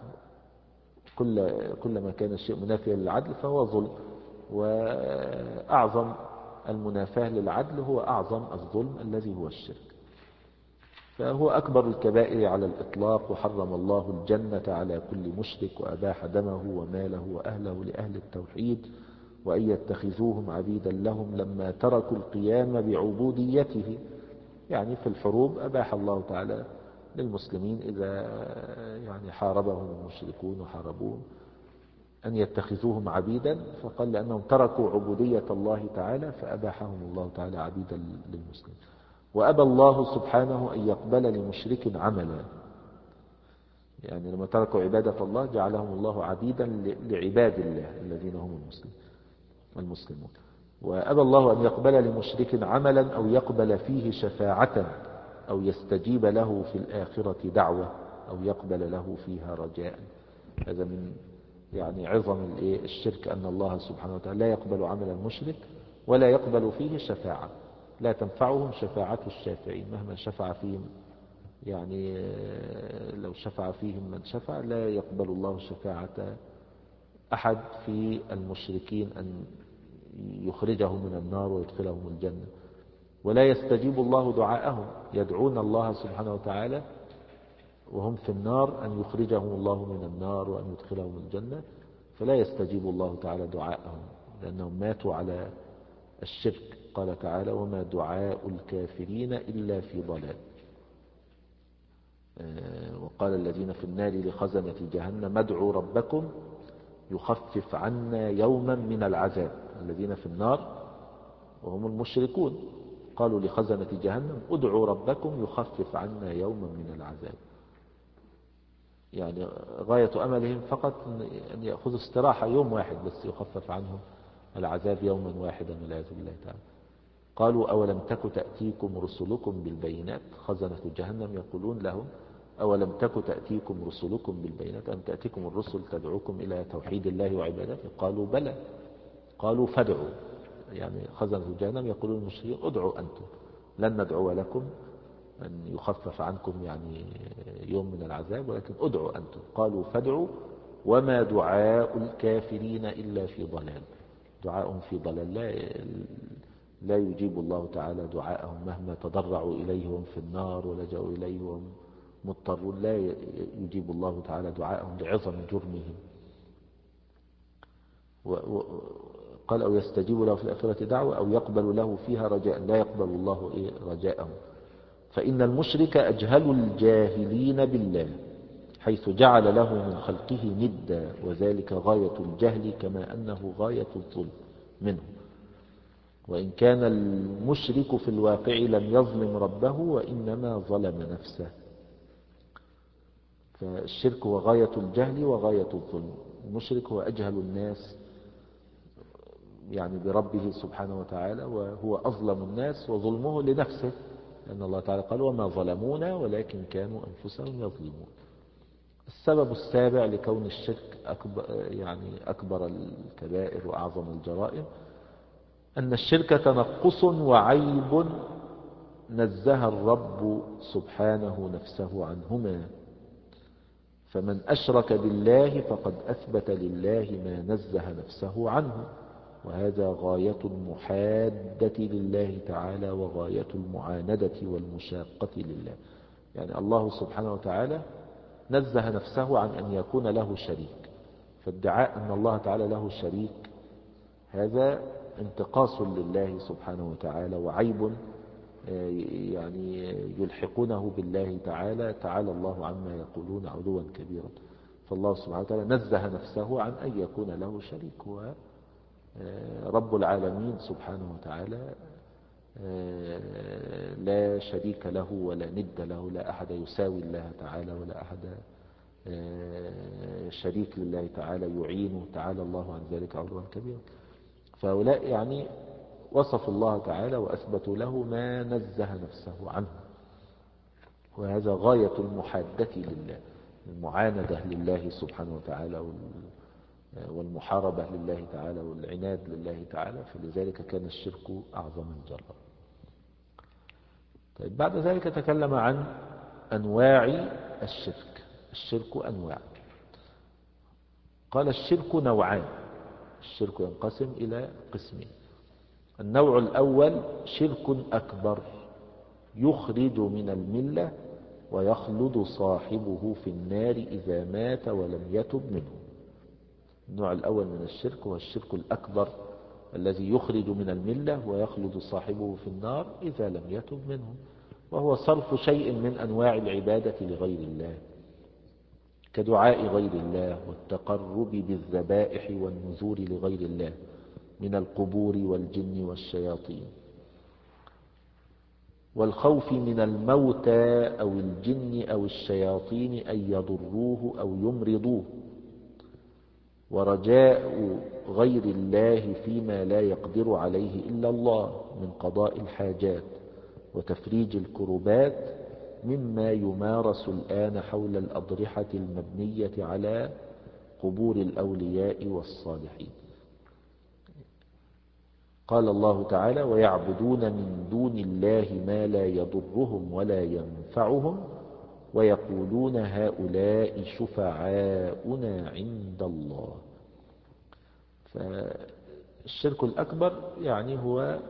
كل كلما كان الشيء منافيا للعدل فهو ظلم. وأعظم المنافاة للعدل هو أعظم الظلم الذي هو الشرك. فهو أكبر الكبائر على الإطلاق. وحرم الله الجنة على كل مشرك وأباح دمه وماله وأهله لأهل التوحيد وأن يتخذوهم عبيدا لهم لما تركوا القيام بعبوديته. يعني في الحروب أباح الله تعالى للمسلمين إذا يعني حاربهم المشركون وحاربوهم أن يتخذوهم عبيدا. فقال لأنهم تركوا عبودية الله تعالى فأباحهم الله تعالى عبيدا للمسلمين. وأبى الله سبحانه أن يقبل لمشرك عملا. يعني لما تركوا عبادة الله جعلهم الله عبيدا لعباد الله الذين هم المسلمين المسلمون. وأبى الله أن يقبل لمشرك عملا أو يقبل فيه شفاعة أو يستجيب له في الآخرة دعوة أو يقبل له فيها رجاء. هذا من يعني عظم الشرك أن الله سبحانه وتعالى لا يقبل عمل المشرك ولا يقبل فيه شفاعة. لا تنفعهم شفاعة الشافعين مهما شفع فيهم. يعني لو شفع فيهم من شفع لا يقبل الله شفاعة أحد في المشركين أن يخرجه من النار ويدخلهم الجنة. ولا يستجيب الله دعاءهم. يدعون الله سبحانه وتعالى وهم في النار أن يخرجهم الله من النار وأن يدخلهم الجنة. فلا يستجيب الله تعالى دعاءهم لأنهم ماتوا على الشرك. قال تعالى وما دعاء الكافرين إلا في ضلال. وقال الذين في النار لخزنة جهنم ادعوا ربكم يخفف عنا يوما من العذاب. الذين في النار وهم المشركون قالوا لخزنة جهنم ادعوا ربكم يخفف عنا يوما من العذاب. يعني غاية أملهم فقط أن يأخذوا استراحة يوم واحد بس يخفف عنهم العذاب يوما واحدا والعياذ بالله تعالى. قالوا أولم تك تأتيكم رسلكم بالبينات. خزنة جهنم يقولون لهم أولم تك تأتيكم رسلكم بالبينات أم تأتيكم الرسل تدعوكم إلى توحيد الله وعبادته. قالوا بلى. قالوا فادعوا. يعني خزنة جهنم يقولون المشركين ادعوا أنتم لن ندعو لكم أن يخفف عنكم يعني يوم من العذاب ولكن ادعوا أنتم. قالوا فادعوا وما دعاء الكافرين إلا في ضلال. دعاء في ضلال. لا لا يجيب الله تعالى دعاءهم مهما تضرعوا إليه وهم في النار ولجأوا إليه وهم مضطرون، لا يجيب الله تعالى دعاءهم لعظم جرمهم. قال أو يستجيب له في الآخرة دعوة أو يقبل له فيها رجاء، لا يقبل الله إيه رجاءهم. فإن المشرك أجهل الجاهلين بالله، حيث جعل له من خلقه ندا، وذلك غاية الجهل كما أنه غاية الظلم منه. وإن كان المشرك في الواقع لم يظلم ربه وإنما ظلم نفسه. فالشرك هو غاية الجهل وغاية الظلم. المشرك هو أجهل الناس يعني بربه سبحانه وتعالى، وهو أظلم الناس، وظلمه لنفسه، لأن الله تعالى قال وما ظلمونا ولكن كانوا أنفسهم يظلمون. السبب السابع لكون الشرك أكبر يعني أكبر الكبائر وأعظم الجرائم أن الشرك تنقص وعيب نزه الرب سبحانه نفسه عنهما. فمن أشرك بالله فقد أثبت لله ما نزه نفسه عنه، وهذا غاية المحادة لله تعالى وغاية المعاندة والمشاقة لله. يعني الله سبحانه وتعالى نزه نفسه عن أن يكون له شريك، فادعاء أن الله تعالى له شريك هذا انتقاص لله سبحانه وتعالى وعيب يعني يلحقونه بالله تعالى، تعالى الله عما يقولون علوا كبيرا. فالله سبحانه وتعالى نزه نفسه عن أن يكون له شريك، هو رب العالمين سبحانه وتعالى لا شريك له ولا ند له، لا أحد يساوي الله تعالى ولا أحد شريك لله تعالى يعينه، تعالى الله عن ذلك علوا كبيرا. فهؤلاء يعني وصفوا الله تعالى وأثبتوا له ما نزه نفسه عنه، وهذا غاية المحادة لله، المعاندة لله سبحانه وتعالى والمحاربة لله تعالى والعناد لله تعالى. فلذلك كان الشرك أعظم الجرائم. طيب بعد ذلك تكلم عن أنواع الشرك. الشرك أنواع. قال الشرك نوعان، الشرك ينقسم إلى قسمين. النوع الأول شرك أكبر يخرج من الملة ويخلد صاحبه في النار إذا مات ولم يتب منه. النوع الأول من الشرك هو الشرك الأكبر الذي يخرج من الملة ويخلد صاحبه في النار إذا لم يتب منه، وهو صرف شيء من أنواع العبادة لغير الله، كدعاء غير الله والتقرب بالذبائح والنذور لغير الله من القبور والجن والشياطين، والخوف من الموتى أو الجن أو الشياطين أن يضروه أو يمرضوه، ورجاء غير الله فيما لا يقدر عليه إلا الله من قضاء الحاجات وتفريج الكربات، مما يمارس الآن حول الأضرحة المبنية على قبور الأولياء والصالحين. قال الله تعالى ويعبدون من دون الله ما لا يضرهم ولا ينفعهم ويقولون هؤلاء شفعاؤنا عند الله. فالشرك الأكبر يعني هو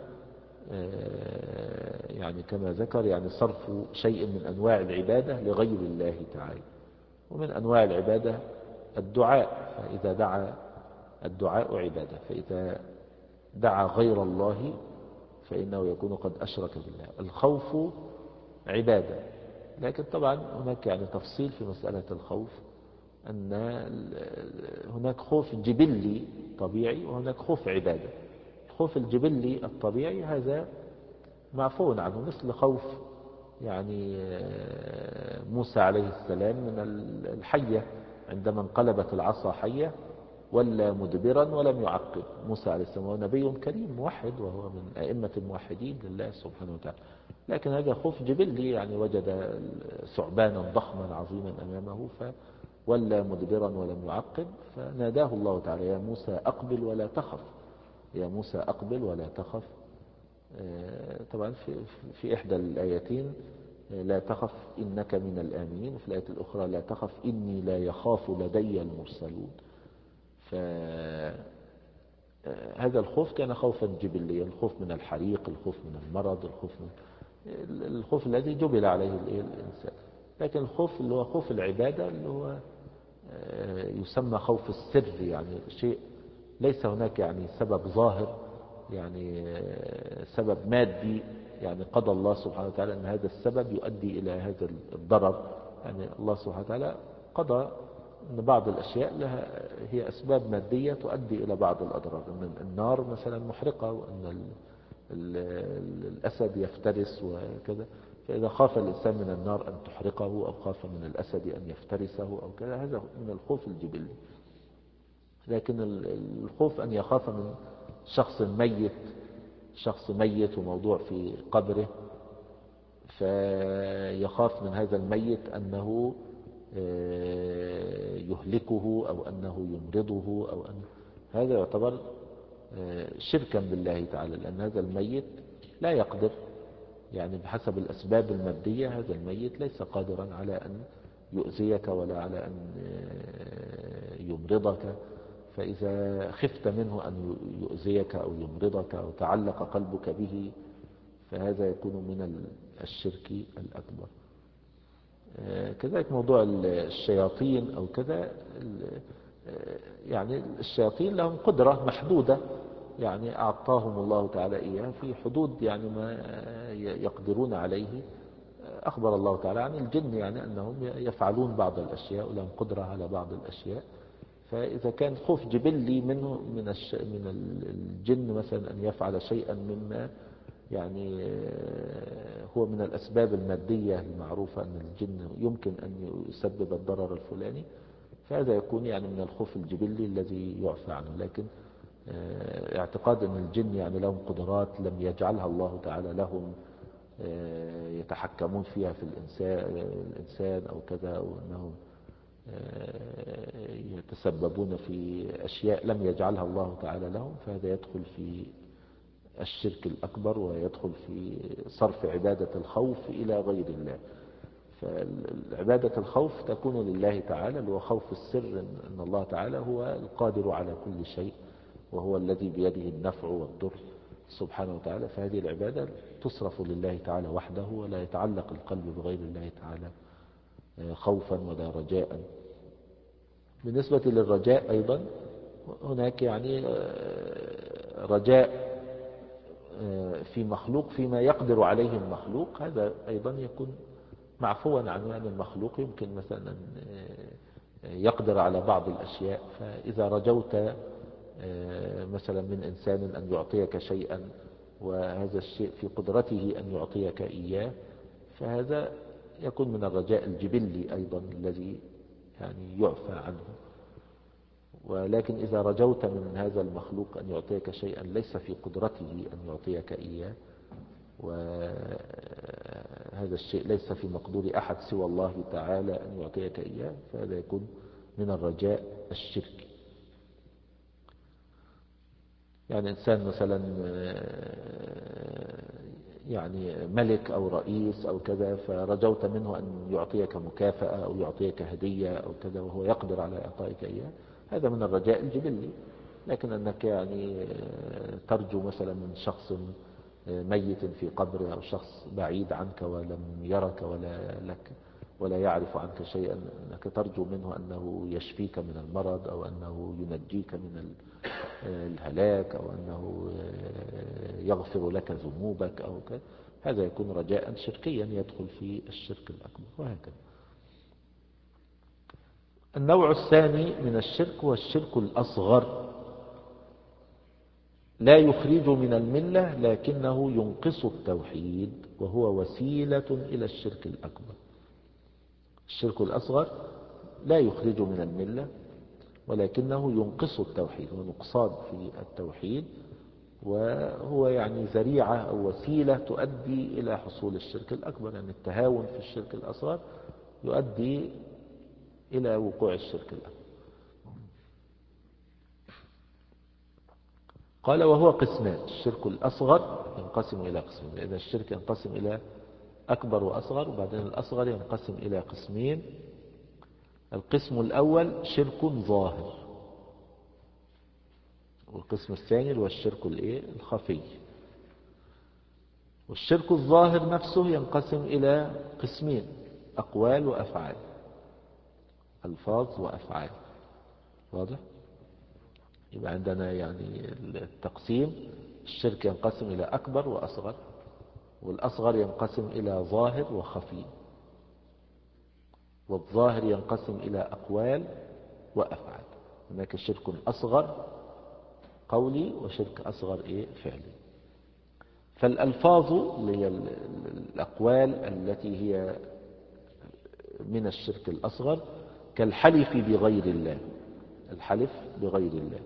يعني كما ذكر يعني صرف شيء من أنواع العبادة لغير الله تعالى. ومن أنواع العبادة الدعاء، فإذا دعا الدعاء عبادة، فإذا دعا غير الله فإنه يكون قد أشرك بالله. الخوف عبادة، لكن طبعا هناك يعني تفصيل في مسألة الخوف، أن هناك خوف جبلي طبيعي وهناك خوف عبادة. الخوف الجبلي الطبيعي هذا معفو عنه، مثل خوف يعني موسى عليه السلام من الحية عندما انقلبت العصا حية ولا مدبرا ولم يعقب. موسى عليه السلام هو نبي كريم موحد وهو من أئمة الموحدين لله سبحانه وتعالى، لكن هذا خوف جبلي، يعني وجد ثعبانا ضخما عظيما أمامه فولى مدبرا ولم يعقب، فناداه الله تعالى يا موسى أقبل ولا تخف، يا موسى أقبل ولا تخف. طبعا في, في إحدى الآيتين لا تخف إنك من الآمنين، وفي الآية الأخرى لا تخف إني لا يخاف لدي المرسلون. هذا الخوف كان خوفا جبليا، الخوف من الحريق، الخوف من المرض، الخوف من الخوف الذي جبل عليه الإنسان. لكن الخوف اللي هو خوف العبادة اللي هو يسمى خوف السر، يعني شيء ليس هناك يعني سبب ظاهر، يعني سبب مادي، يعني قضى الله سبحانه وتعالى أن هذا السبب يؤدي إلى هذا الضرر. يعني الله سبحانه وتعالى قضى أن بعض الأشياء لها هي أسباب مادية تؤدي إلى بعض الأضرار، أن النار مثلا محرقة، وأن الأسد يفترس وكذا. فإذا خاف الإنسان من النار أن تحرقه، أو خاف من الأسد أن يفترسه أو كذا، هذا من الخوف الجبلي. لكن الخوف أن يخاف من شخص ميت، شخص ميت وموضوع في قبره، فيخاف من هذا الميت أنه يهلكه أو أنه يمرضه، أو أن هذا يعتبر شركا بالله تعالى، لأن هذا الميت لا يقدر، يعني بحسب الأسباب المادية هذا الميت ليس قادرا على أن يؤذيك ولا على أن يمرضك. فإذا خفت منه أن يؤذيك أو يمرضك أو تعلق قلبك به، فهذا يكون من الشرك الأكبر. كذلك موضوع الشياطين أو كذا، يعني الشياطين لهم قدرة محدودة، يعني أعطاهم الله تعالى إياه في حدود يعني ما يقدرون عليه. أخبر الله تعالى عن الجن يعني أنهم يفعلون بعض الأشياء ولهم قدرة على بعض الأشياء. فإذا كان خوف جبلي منه من من الجن مثلا أن يفعل شيئا مما يعني هو من الأسباب المادية المعروفة أن الجن يمكن أن يسبب الضرر الفلاني، فهذا يكون يعني من الخوف الجبلي الذي يعفى عنه. لكن اعتقاد أن الجن يعني لهم قدرات لم يجعلها الله تعالى لهم، يتحكمون فيها في الإنسان, الإنسان أو كذا، أو أنهم يتسببون في أشياء لم يجعلها الله تعالى لهم، فهذا يدخل في الشرك الأكبر، ويدخل في صرف عبادة الخوف إلى غير الله. فعبادة الخوف تكون لله تعالى، اللي هو خوف السر، أن الله تعالى هو القادر على كل شيء، وهو الذي بيده النفع والضر سبحانه وتعالى. فهذه العبادة تصرف لله تعالى وحده، ولا يتعلق القلب بغير الله تعالى خوفا ولا رجاء. بالنسبة للرجاء أيضا هناك يعني رجاء في مخلوق فيما يقدر عليه المخلوق، هذا أيضا يكون معفوا عنه. يعني المخلوق يمكن مثلا يقدر على بعض الأشياء، فإذا رجوت مثلا من إنسان أن يعطيك شيئا وهذا الشيء في قدرته أن يعطيك إياه، فهذا يكون من الرجاء الجبلي أيضا الذي يعني يعفى عنه. ولكن إذا رجوت من هذا المخلوق أن يعطيك شيئا ليس في قدرته أن يعطيك إياه، وهذا الشيء ليس في مقدور أحد سوى الله تعالى أن يعطيك إياه، فهذا يكون من الرجاء الشركي. يعني إنسان مثلا يعني ملك أو رئيس أو كذا، فرجوت منه أن يعطيك مكافأة أو يعطيك هدية أو كذا، وهو يقدر على إعطائك إياه، هذا من الرجاء الجبلي. لكن أنك يعني ترجو مثلا من شخص ميت في قبره، أو شخص بعيد عنك ولم يرك ولا لك ولا يعرف عنك شيئا، أنك ترجو منه أنه يشفيك من المرض، أو أنه ينجيك من الهلاك، أو أنه يغفر لك ذنوبك أو كذا، هذا يكون رجاء شركيا يدخل في الشرك الأكبر. وهكذا النوع الثاني من الشرك هو الشرك الأصغر، لا يخرج من الملة لكنه ينقص التوحيد، وهو وسيلة إلى الشرك الأكبر. الشرك الأصغر لا يخرج من الملة ولكنه ينقص التوحيد، ونقصان في التوحيد، وهو يعني ذريعة أو وسيلة تؤدي إلى حصول الشرك الأكبر. يعني التهاون في الشرك الأصغر يؤدي إلى وقوع الشرك الأكبر. قال وهو قسمان، الشرك الأصغر ينقسم إلى قسمين. إذا الشرك ينقسم إلى أكبر وأصغر، وبعدين الأصغر ينقسم إلى قسمين. القسم الأول شرك ظاهر، والقسم الثاني هو الشرك الايه الخفي. والشرك الظاهر نفسه ينقسم إلى قسمين: أقوال وأفعال، ألفاظ وأفعال. واضح؟ يبقى عندنا يعني التقسيم: الشرك ينقسم إلى أكبر وأصغر، والأصغر ينقسم إلى ظاهر وخفي، والظاهر ينقسم إلى أقوال وأفعال. هناك شرك أصغر قولي وشرك أصغر إيه فعلي. فالألفاظ اللي هي الأقوال التي هي من الشرك الأصغر كالحلف بغير الله، الحلف بغير الله.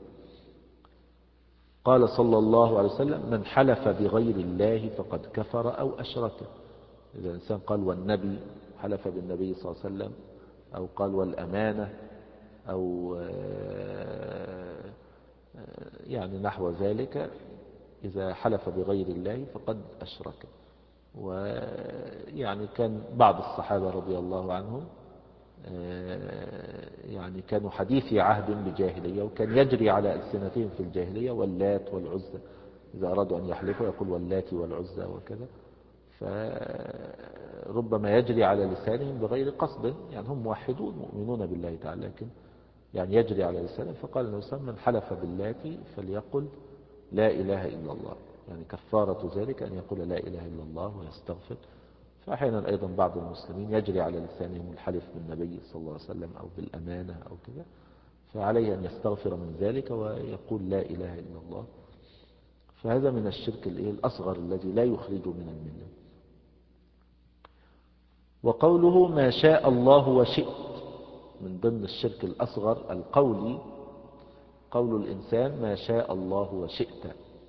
قال صلى الله عليه وسلم: من حلف بغير الله فقد كفر أو أشرك. إذا الإنسان قال والنبي، حلف بالنبي صلى الله عليه وسلم، أو قال والأمانة، أو يعني نحو ذلك، إذا حلف بغير الله فقد أشرك. ويعني كان بعض الصحابة رضي الله عنهم يعني كانوا حديثي عهد بجاهلية، وكان يجري على ألسنتهم في الجاهلية واللات والعزى، إذا أرادوا أن يحلفوا يقول واللات والعزى وكذا. فربما يجري على لسانهم بغير قصد، يعني هم موحدون مؤمنون بالله تعالى، لكن يعني يجري على لسانهم. فقال النبي صلى الله عليه وسلم: من حلف باللات فليقل لا إله إلا الله، يعني كفارة ذلك أن يقول لا إله إلا الله ويستغفر. فأحيانا أيضا بعض المسلمين يجري على لسانهم الحلف بالنبي صلى الله عليه وسلم أو بالأمانة أو كذا، فعليه أن يستغفر من ذلك ويقول لا إله إلا الله. فهذا من الشرك الأصغر الذي لا يخرج من الملة. وقوله ما شاء الله وشئت من ضمن الشرك الأصغر القولي، قول الإنسان ما شاء الله وشئت.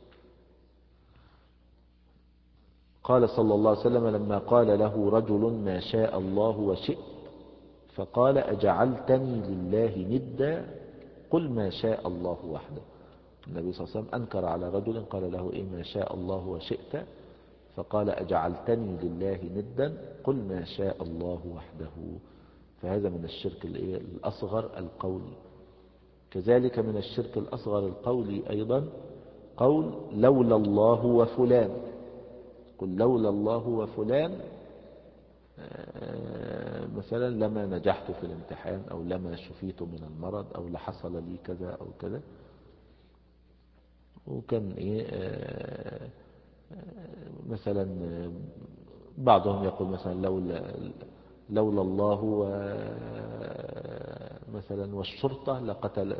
قال صلى الله عليه وسلم لما قال له رجل ما شاء الله وشئت فقال أجعلتني لله ندا قل ما شاء الله وحده. النبي صلى الله عليه وسلم أنكر على رجل قال له إيه ما شاء الله وشئت، فقال أجعلتني لله ندا قل ما شاء الله وحده. فهذا من الشرك الأصغر القولي. كذلك من الشرك الأصغر القولي أيضا قول لولا الله وفلان، قل لولا الله وفلان مثلا لما نجحت في الامتحان، أو لما شفيت من المرض، أو لحصل لي كذا أو كذا. وكان إيه مثلا بعضهم يقول مثلا لولا لولا الله مثلا والشرطة لقتل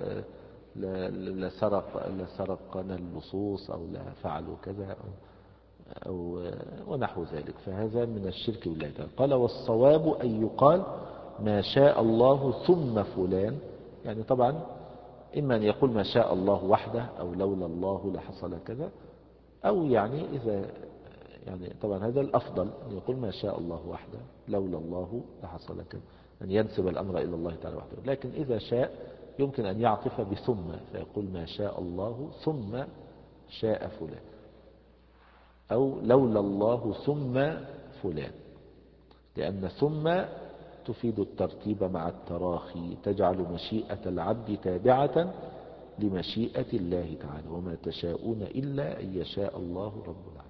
لسرق لسرقنا اللصوص أو لفعلوا كذا أو, أو ونحو ذلك. فهذا من الشرك بالله تعالى. قال والصواب أن يقال ما شاء الله ثم فلان، يعني طبعا إما أن يقول ما شاء الله وحده أو لولا الله لحصل كذا، أو يعني إذا يعني طبعا هذا الأفضل أن يقول ما شاء الله وحده لولا الله لحصل كذا، أن ينسب الأمر إلى الله تعالى وحده. لكن إذا شاء يمكن أن يعطف بثم، فيقول ما شاء الله ثم شاء فلان، أو لولا الله ثم فلان، لأن ثم تفيد الترتيب مع التراخي، تجعل مشيئة العبد تابعة لمشيئة الله تعالى، وما تشاءون إلا أن يشاء الله رب العالمين.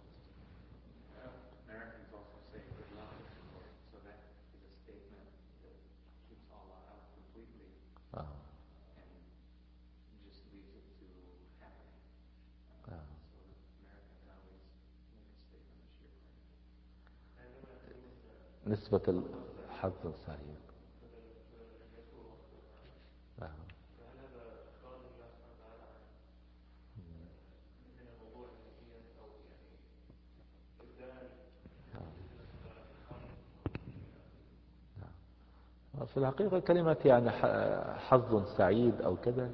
نسبة الحظ السعيد. آه. آه. في الحقيقة كلمة يعني حظ سعيد أو كذا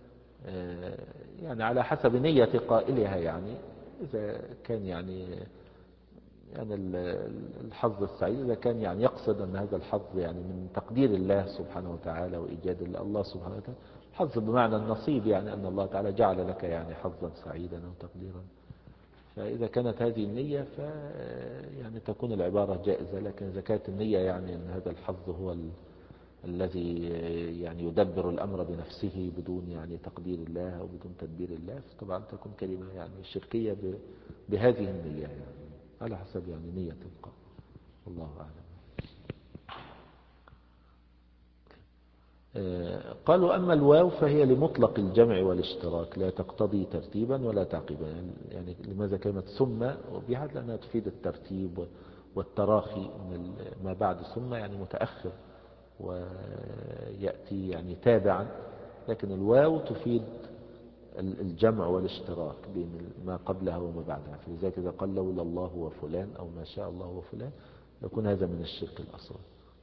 يعني على حسب نية قائلها، يعني إذا كان يعني يعني الحظ السعيد إذا كان يعني يقصد أن هذا الحظ يعني من تقدير الله سبحانه وتعالى وإيجاد الله سبحانه وتعالى، حظ بمعنى النصيب، يعني أن الله تعالى جعل لك يعني حظا سعيدا أو تقديرا. فإذا كانت هذه النية ف يعني تكون العبارة جائزة. لكن إذا كانت النية يعني أن هذا الحظ هو الذي يعني يدبر الأمر بنفسه بدون يعني تقدير الله أو بدون تدبير الله، طبعا تكون كلمة يعني شركية بهذه النية، يعني على حسب يعني نية القائل، والله أعلم. قالوا أما الواو فهي لمطلق الجمع والاشتراك، لا تقتضي ترتيبا ولا تعقيبا. يعني لماذا كلمة ثم وبيحت؟ لأنها تفيد الترتيب والتراخي من ما بعد ثم، يعني متأخر ويأتي يعني تابعا، لكن الواو تفيد الجمع والاشتراك بين ما قبلها وما بعدها. فلذلك إذا قال لولا الله وفلان أو ما شاء الله وفلان يكون هذا من الشرك الأصغر.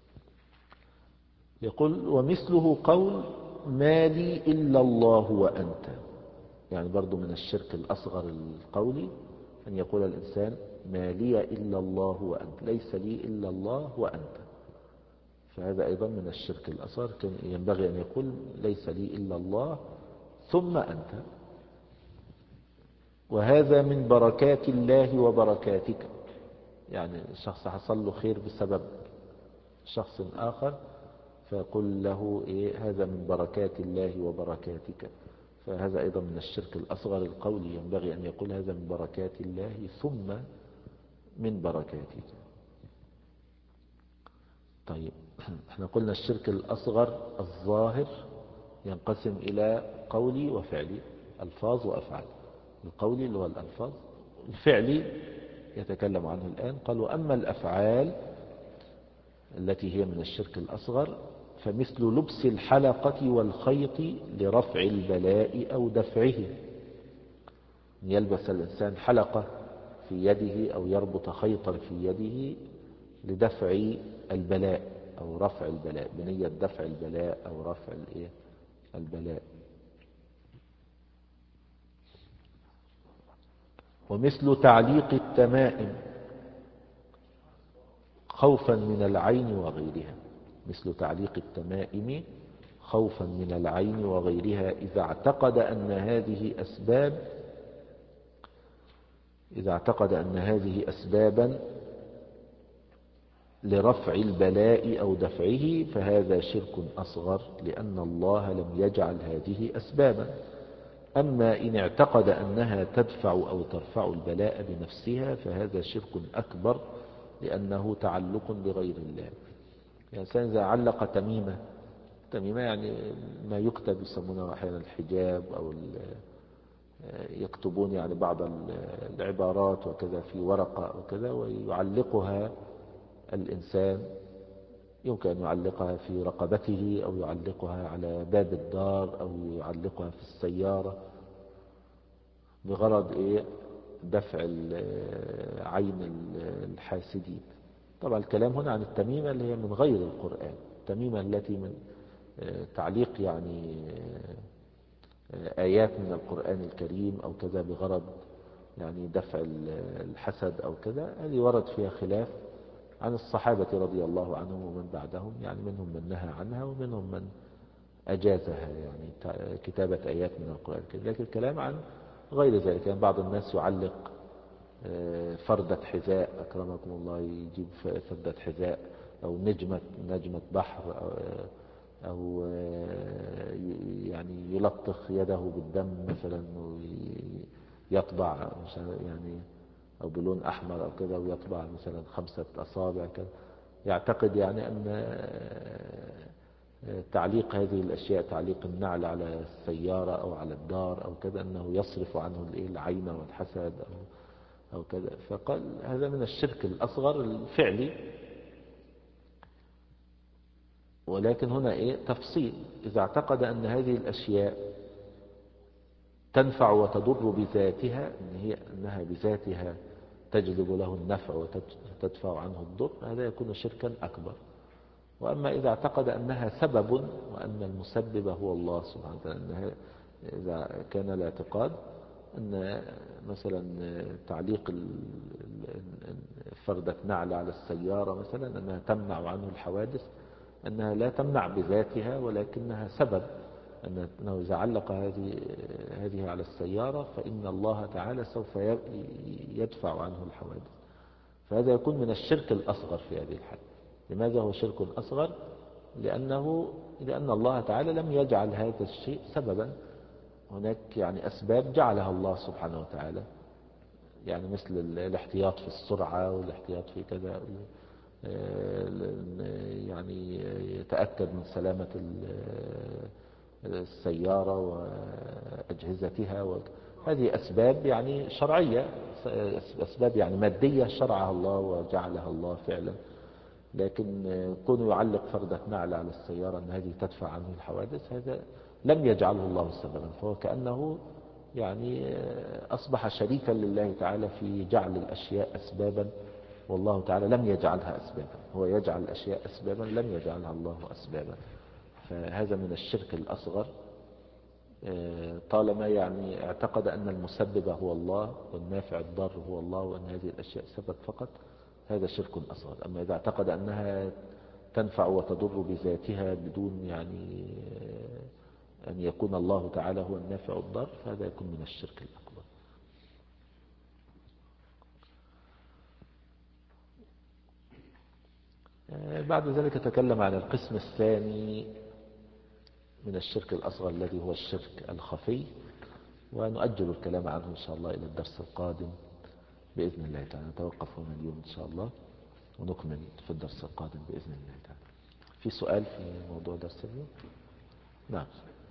يقول ومثله قول ما لي إلا الله وأنت، يعني برضو من الشرك الأصغر القولي أن يقول الإنسان ما لي إلا الله وأنت، ليس لي إلا الله وأنت، فهذا أيضا من الشرك الأصغر. كان ينبغي أن يقول ليس لي إلا الله ثم أنت. وهذا من بركات الله وبركاتك، يعني الشخص حصل له خير بسبب شخص آخر فيقول له إيه هذا من بركات الله وبركاتك، فهذا أيضا من الشرك الأصغر القولي. ينبغي أن يقول هذا من بركات الله ثم من بركاتك. طيب احنا قلنا الشرك الأصغر الظاهر ينقسم إلى قولي وفعلي، ألفاظ وأفعال. القولي اللي هو الألفاظ، الفعلي يتكلم عنه الآن. قالوا أما الأفعال التي هي من الشرك الأصغر فمثل لبس الحلقة والخيط لرفع البلاء أو دفعه، يلبس الإنسان حلقة في يده أو يربط خيطا في يده لدفع البلاء أو رفع البلاء، بنية دفع البلاء أو رفع البلاء. ومثل تعليق التمائم خوفا من العين وغيرها، مثل تعليق التمائم خوفا من العين وغيرها إذا اعتقد أن هذه أسباب إذا اعتقد أن هذه أسبابا لرفع البلاء أو دفعه فهذا شرك أصغر، لأن الله لم يجعل هذه أسبابا. أما إن اعتقد أنها تدفع أو ترفع البلاء بنفسها فهذا شرك أكبر، لأنه تعلق بغير الله. يعني الإنسان إذا علق تميمة، تميمة يعني ما يكتب يسمونه أحيانا الحجاب أو يكتبون يعني بعض العبارات وكذا في ورقة وكذا ويعلقها الإنسان، يمكن أن يعلقها في رقبته أو يعلقها على باب الدار أو يعلقها في السيارة بغرض إيه؟ دفع عين الحاسدين. طبعا الكلام هنا عن التميمة اللي هي من غير القرآن، التميمة التي من تعليق يعني آيات من القرآن الكريم أو كذا بغرض يعني دفع الحسد أو كذا، هذه ورد فيها خلاف عن الصحابة رضي الله عنهم ومن بعدهم، يعني منهم من نهى عنها ومنهم من أجازها، يعني كتابة آيات من القرآن الكريم. لكن الكلام عن غير ذلك، يعني بعض الناس يعلق فردة حذاء أكرمكم الله، يجيب فردة حذاء أو نجمة نجمة بحر أو يعني يلطخ يده بالدم مثلا ويطبع يعني أو بلون أحمر أو كذا ويطبع مثلا خمسة أصابع كذا، يعتقد يعني أن تعليق هذه الأشياء، تعليق النعل على السيارة أو على الدار أو كذا، أنه يصرف عنه العين والحسد أو أو كذا. فقال هذا من الشرك الأصغر الفعلي. ولكن هنا إيه تفصيل، إذا اعتقد أن هذه الأشياء تنفع وتضر بذاتها، إن هي أنها بذاتها تجلب له النفع وتدفع عنه الضر، هذا يكون شركا أكبر. وأما إذا اعتقد أنها سبب وأن المسبب هو الله سبحانه وتعالى، إذا كان الاعتقاد أن مثلا تعليق فردة نعل على السيارة مثلا أنها تمنع عنه الحوادث، أنها لا تمنع بذاتها ولكنها سبب، أنه إذا علق هذه هذه على السيارة فإن الله تعالى سوف يدفع عنه الحوادث. فهذا يكون من الشرك الأصغر في هذه الحالة. لماذا هو شرك أصغر؟ لأنه لأن الله تعالى لم يجعل هذا الشيء سببا. هناك يعني أسباب جعلها الله سبحانه وتعالى، يعني مثل الاحتياط في السرعة والاحتياط في كذا، يعني يتأكد من سلامة السيارة وأجهزتها. هذه أسباب يعني شرعية، أسباب يعني مادية شرعها الله وجعلها الله فعلا. لكن كونه يعلق فردة نعل على السيارة أن هذه تدفع عنه الحوادث، هذا لم يجعله الله سببا، فهو كأنه يعني أصبح شريكا لله تعالى في جعل الأشياء أسبابا، والله تعالى لم يجعلها أسبابا. هو يجعل الأشياء أسبابا لم يجعلها الله أسبابا. فهذا من الشرك الأصغر، طالما يعني اعتقد أن المسبب هو الله والنافع الضار هو الله وأن هذه الأشياء سبب فقط، هذا شرك أصغر. أما إذا اعتقد أنها تنفع وتضر بذاتها بدون يعني أن يكون الله تعالى هو النافع الضار، فهذا يكون من الشرك الأكبر. بعد ذلك تكلم عن القسم الثاني من الشرك الأصغر الذي هو الشرك الخفي، ونؤجل الكلام عنه إن شاء الله إلى الدرس القادم بإذن الله تعالى. نتوقف هنا اليوم إن شاء الله ونكمل في الدرس القادم بإذن الله تعالى. في سؤال في موضوع درس اليوم؟ نعم.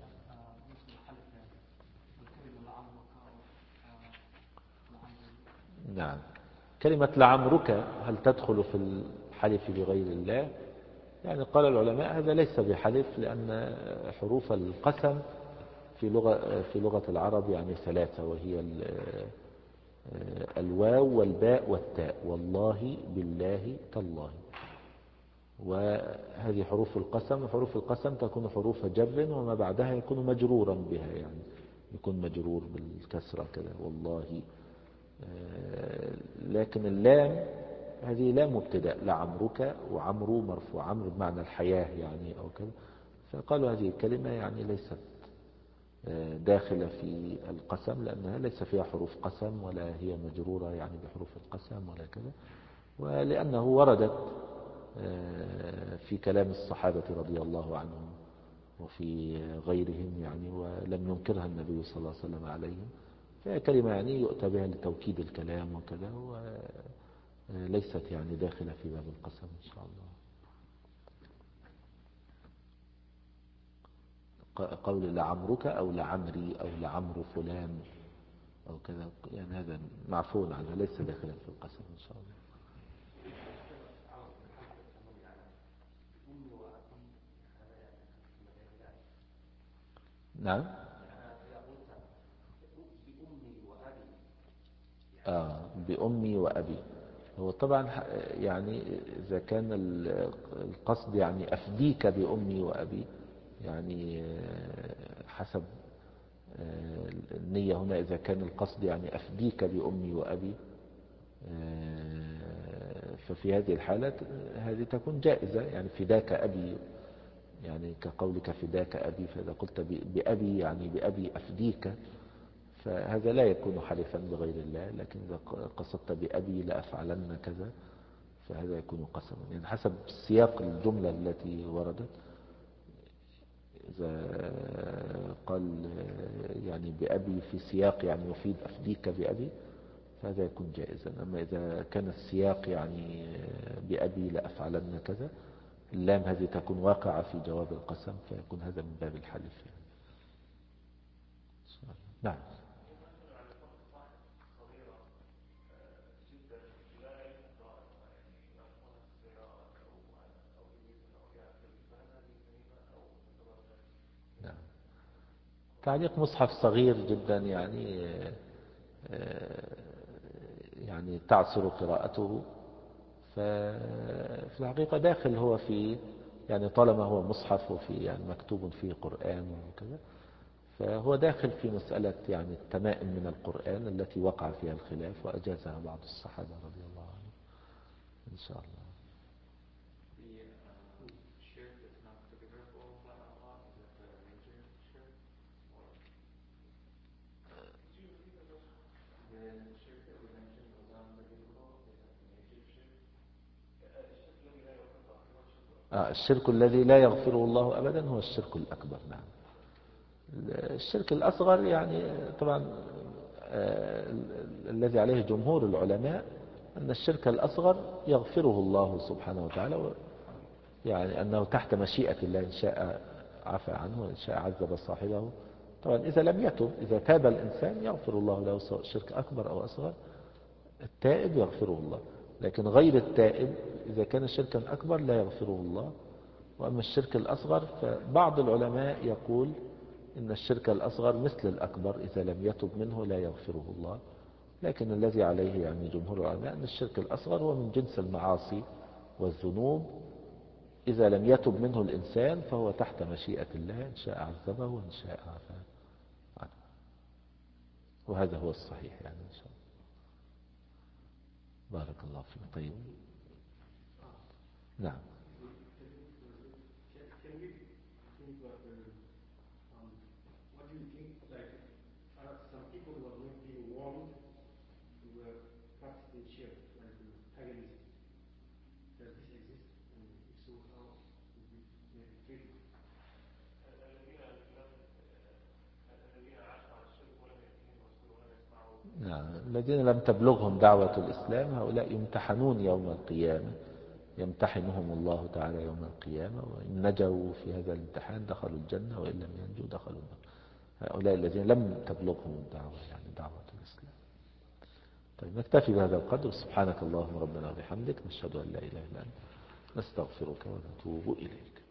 نعم. كلمة لعمرك هل تدخل في الحلف بغير الله؟ يعني قال العلماء هذا ليس بحلف، لأن حروف القسم في لغة في لغة العرب يعني ثلاثة، وهي الواو والباء والتاء، والله بالله تالله. وهذه حروف القسم، وحروف القسم تكون حروف جر وما بعدها يكون مجرورا بها، يعني يكون مجرور بالكسرة كذا والله. لكن اللام هذه لام مبتدأ، لعمرك، وعمرو مرفوع، عمرو بمعنى الحياة يعني أو كذا. فقالوا هذه الكلمة يعني ليست داخلة في القسم، لأنها ليس فيها حروف قسم ولا هي مجرورة يعني بحروف القسم ولا كذا، ولأنه وردت في كلام الصحابة رضي الله عنهم وفي غيرهم يعني، ولم ينكرها النبي صلى الله عليه وسلم عليهم. فهي كلمة يعني يؤتى بها لتوكيد الكلام وكذا، وليست يعني داخلة في باب القسم إن شاء الله. قول لعمرك أو لعمري أو لعمر فلان أو كذا، يعني هذا معفو عنه، ليس داخلا في القسم إن شاء الله. نعم. آه بأمي وأبي. هو طبعا يعني إذا كان القصد يعني أفديك بأمي وأبي، يعني حسب النية هنا، إذا كان القصد يعني أفديك بأمي وأبي، ففي هذه الحالة هذه تكون جائزة، يعني فداك أبي، يعني كقولك فداك أبي، فإذا قلت بأبي يعني بأبي أفديك، فهذا لا يكون حلفا بغير الله. لكن إذا قصدت بأبي لأفعلن كذا، فهذا يكون قسما، يعني حسب سياق الجملة التي وردت. إذا قال يعني بأبي في سياق يعني يفيد أفديك بأبي، فهذا يكون جائزا. أما إذا كان السياق يعني بأبي لأفعلن كذا، اللام هذه تكون واقعة في جواب القسم، فيكون هذا من باب الحلف يعني. نعم. نعم. تعليق مصحف صغير جدا يعني يعني تعسر قراءته، ففي الحقيقة داخل هو في يعني طالما هو مصحف وفي يعني مكتوب فيه قرآن وكذا، فهو داخل في مسألة يعني التمائم من القرآن التي وقع فيها الخلاف وأجازها بعض الصحابة رضي الله عنهم إن شاء الله. آه الشرك الذي لا يغفره الله أبدا هو الشرك الأكبر. نعم. الشرك الأصغر يعني طبعا آه الذي عليه جمهور العلماء أن الشرك الأصغر يغفره الله سبحانه وتعالى، يعني أنه تحت مشيئة الله، إن شاء عفى عنه وإن شاء عذب صاحبه. طبعا إذا لم يتب، إذا تاب الإنسان يغفر الله له سواء شرك أكبر أو أصغر. التائب يغفره الله، لكن غير التائب إذا كان شركا أكبر لا يغفره الله. وأما الشرك الأصغر فبعض العلماء يقول إن الشرك الأصغر مثل الأكبر، إذا لم يتب منه لا يغفره الله. لكن الذي عليه يعني جمهور العلماء أن الشرك الأصغر هو من جنس المعاصي والذنوب، إذا لم يتب منه الإنسان فهو تحت مشيئة الله، إن شاء عذبه وإن شاء عفى عنه. وهذا هو الصحيح يعني إن شاء الله. بارك الله فيك. طيب. نعم. نعم. الذين لم تبلغهم دعوة الإسلام هؤلاء يمتحنون يوم القيامة، يمتحنهم الله تعالى يوم القيامة، وإن نجوا في هذا الامتحان دخلوا الجنة، وإن لم ينجوا دخلوا النار. هؤلاء الذين لم تبلغهم الدعوة يعني دعوة الإسلام. طيب نكتفي بهذا القدر. سبحانك اللهم ربنا وبحمدك، نشهد أن لا إله إلا أنت، نستغفرك ونتوب إليك.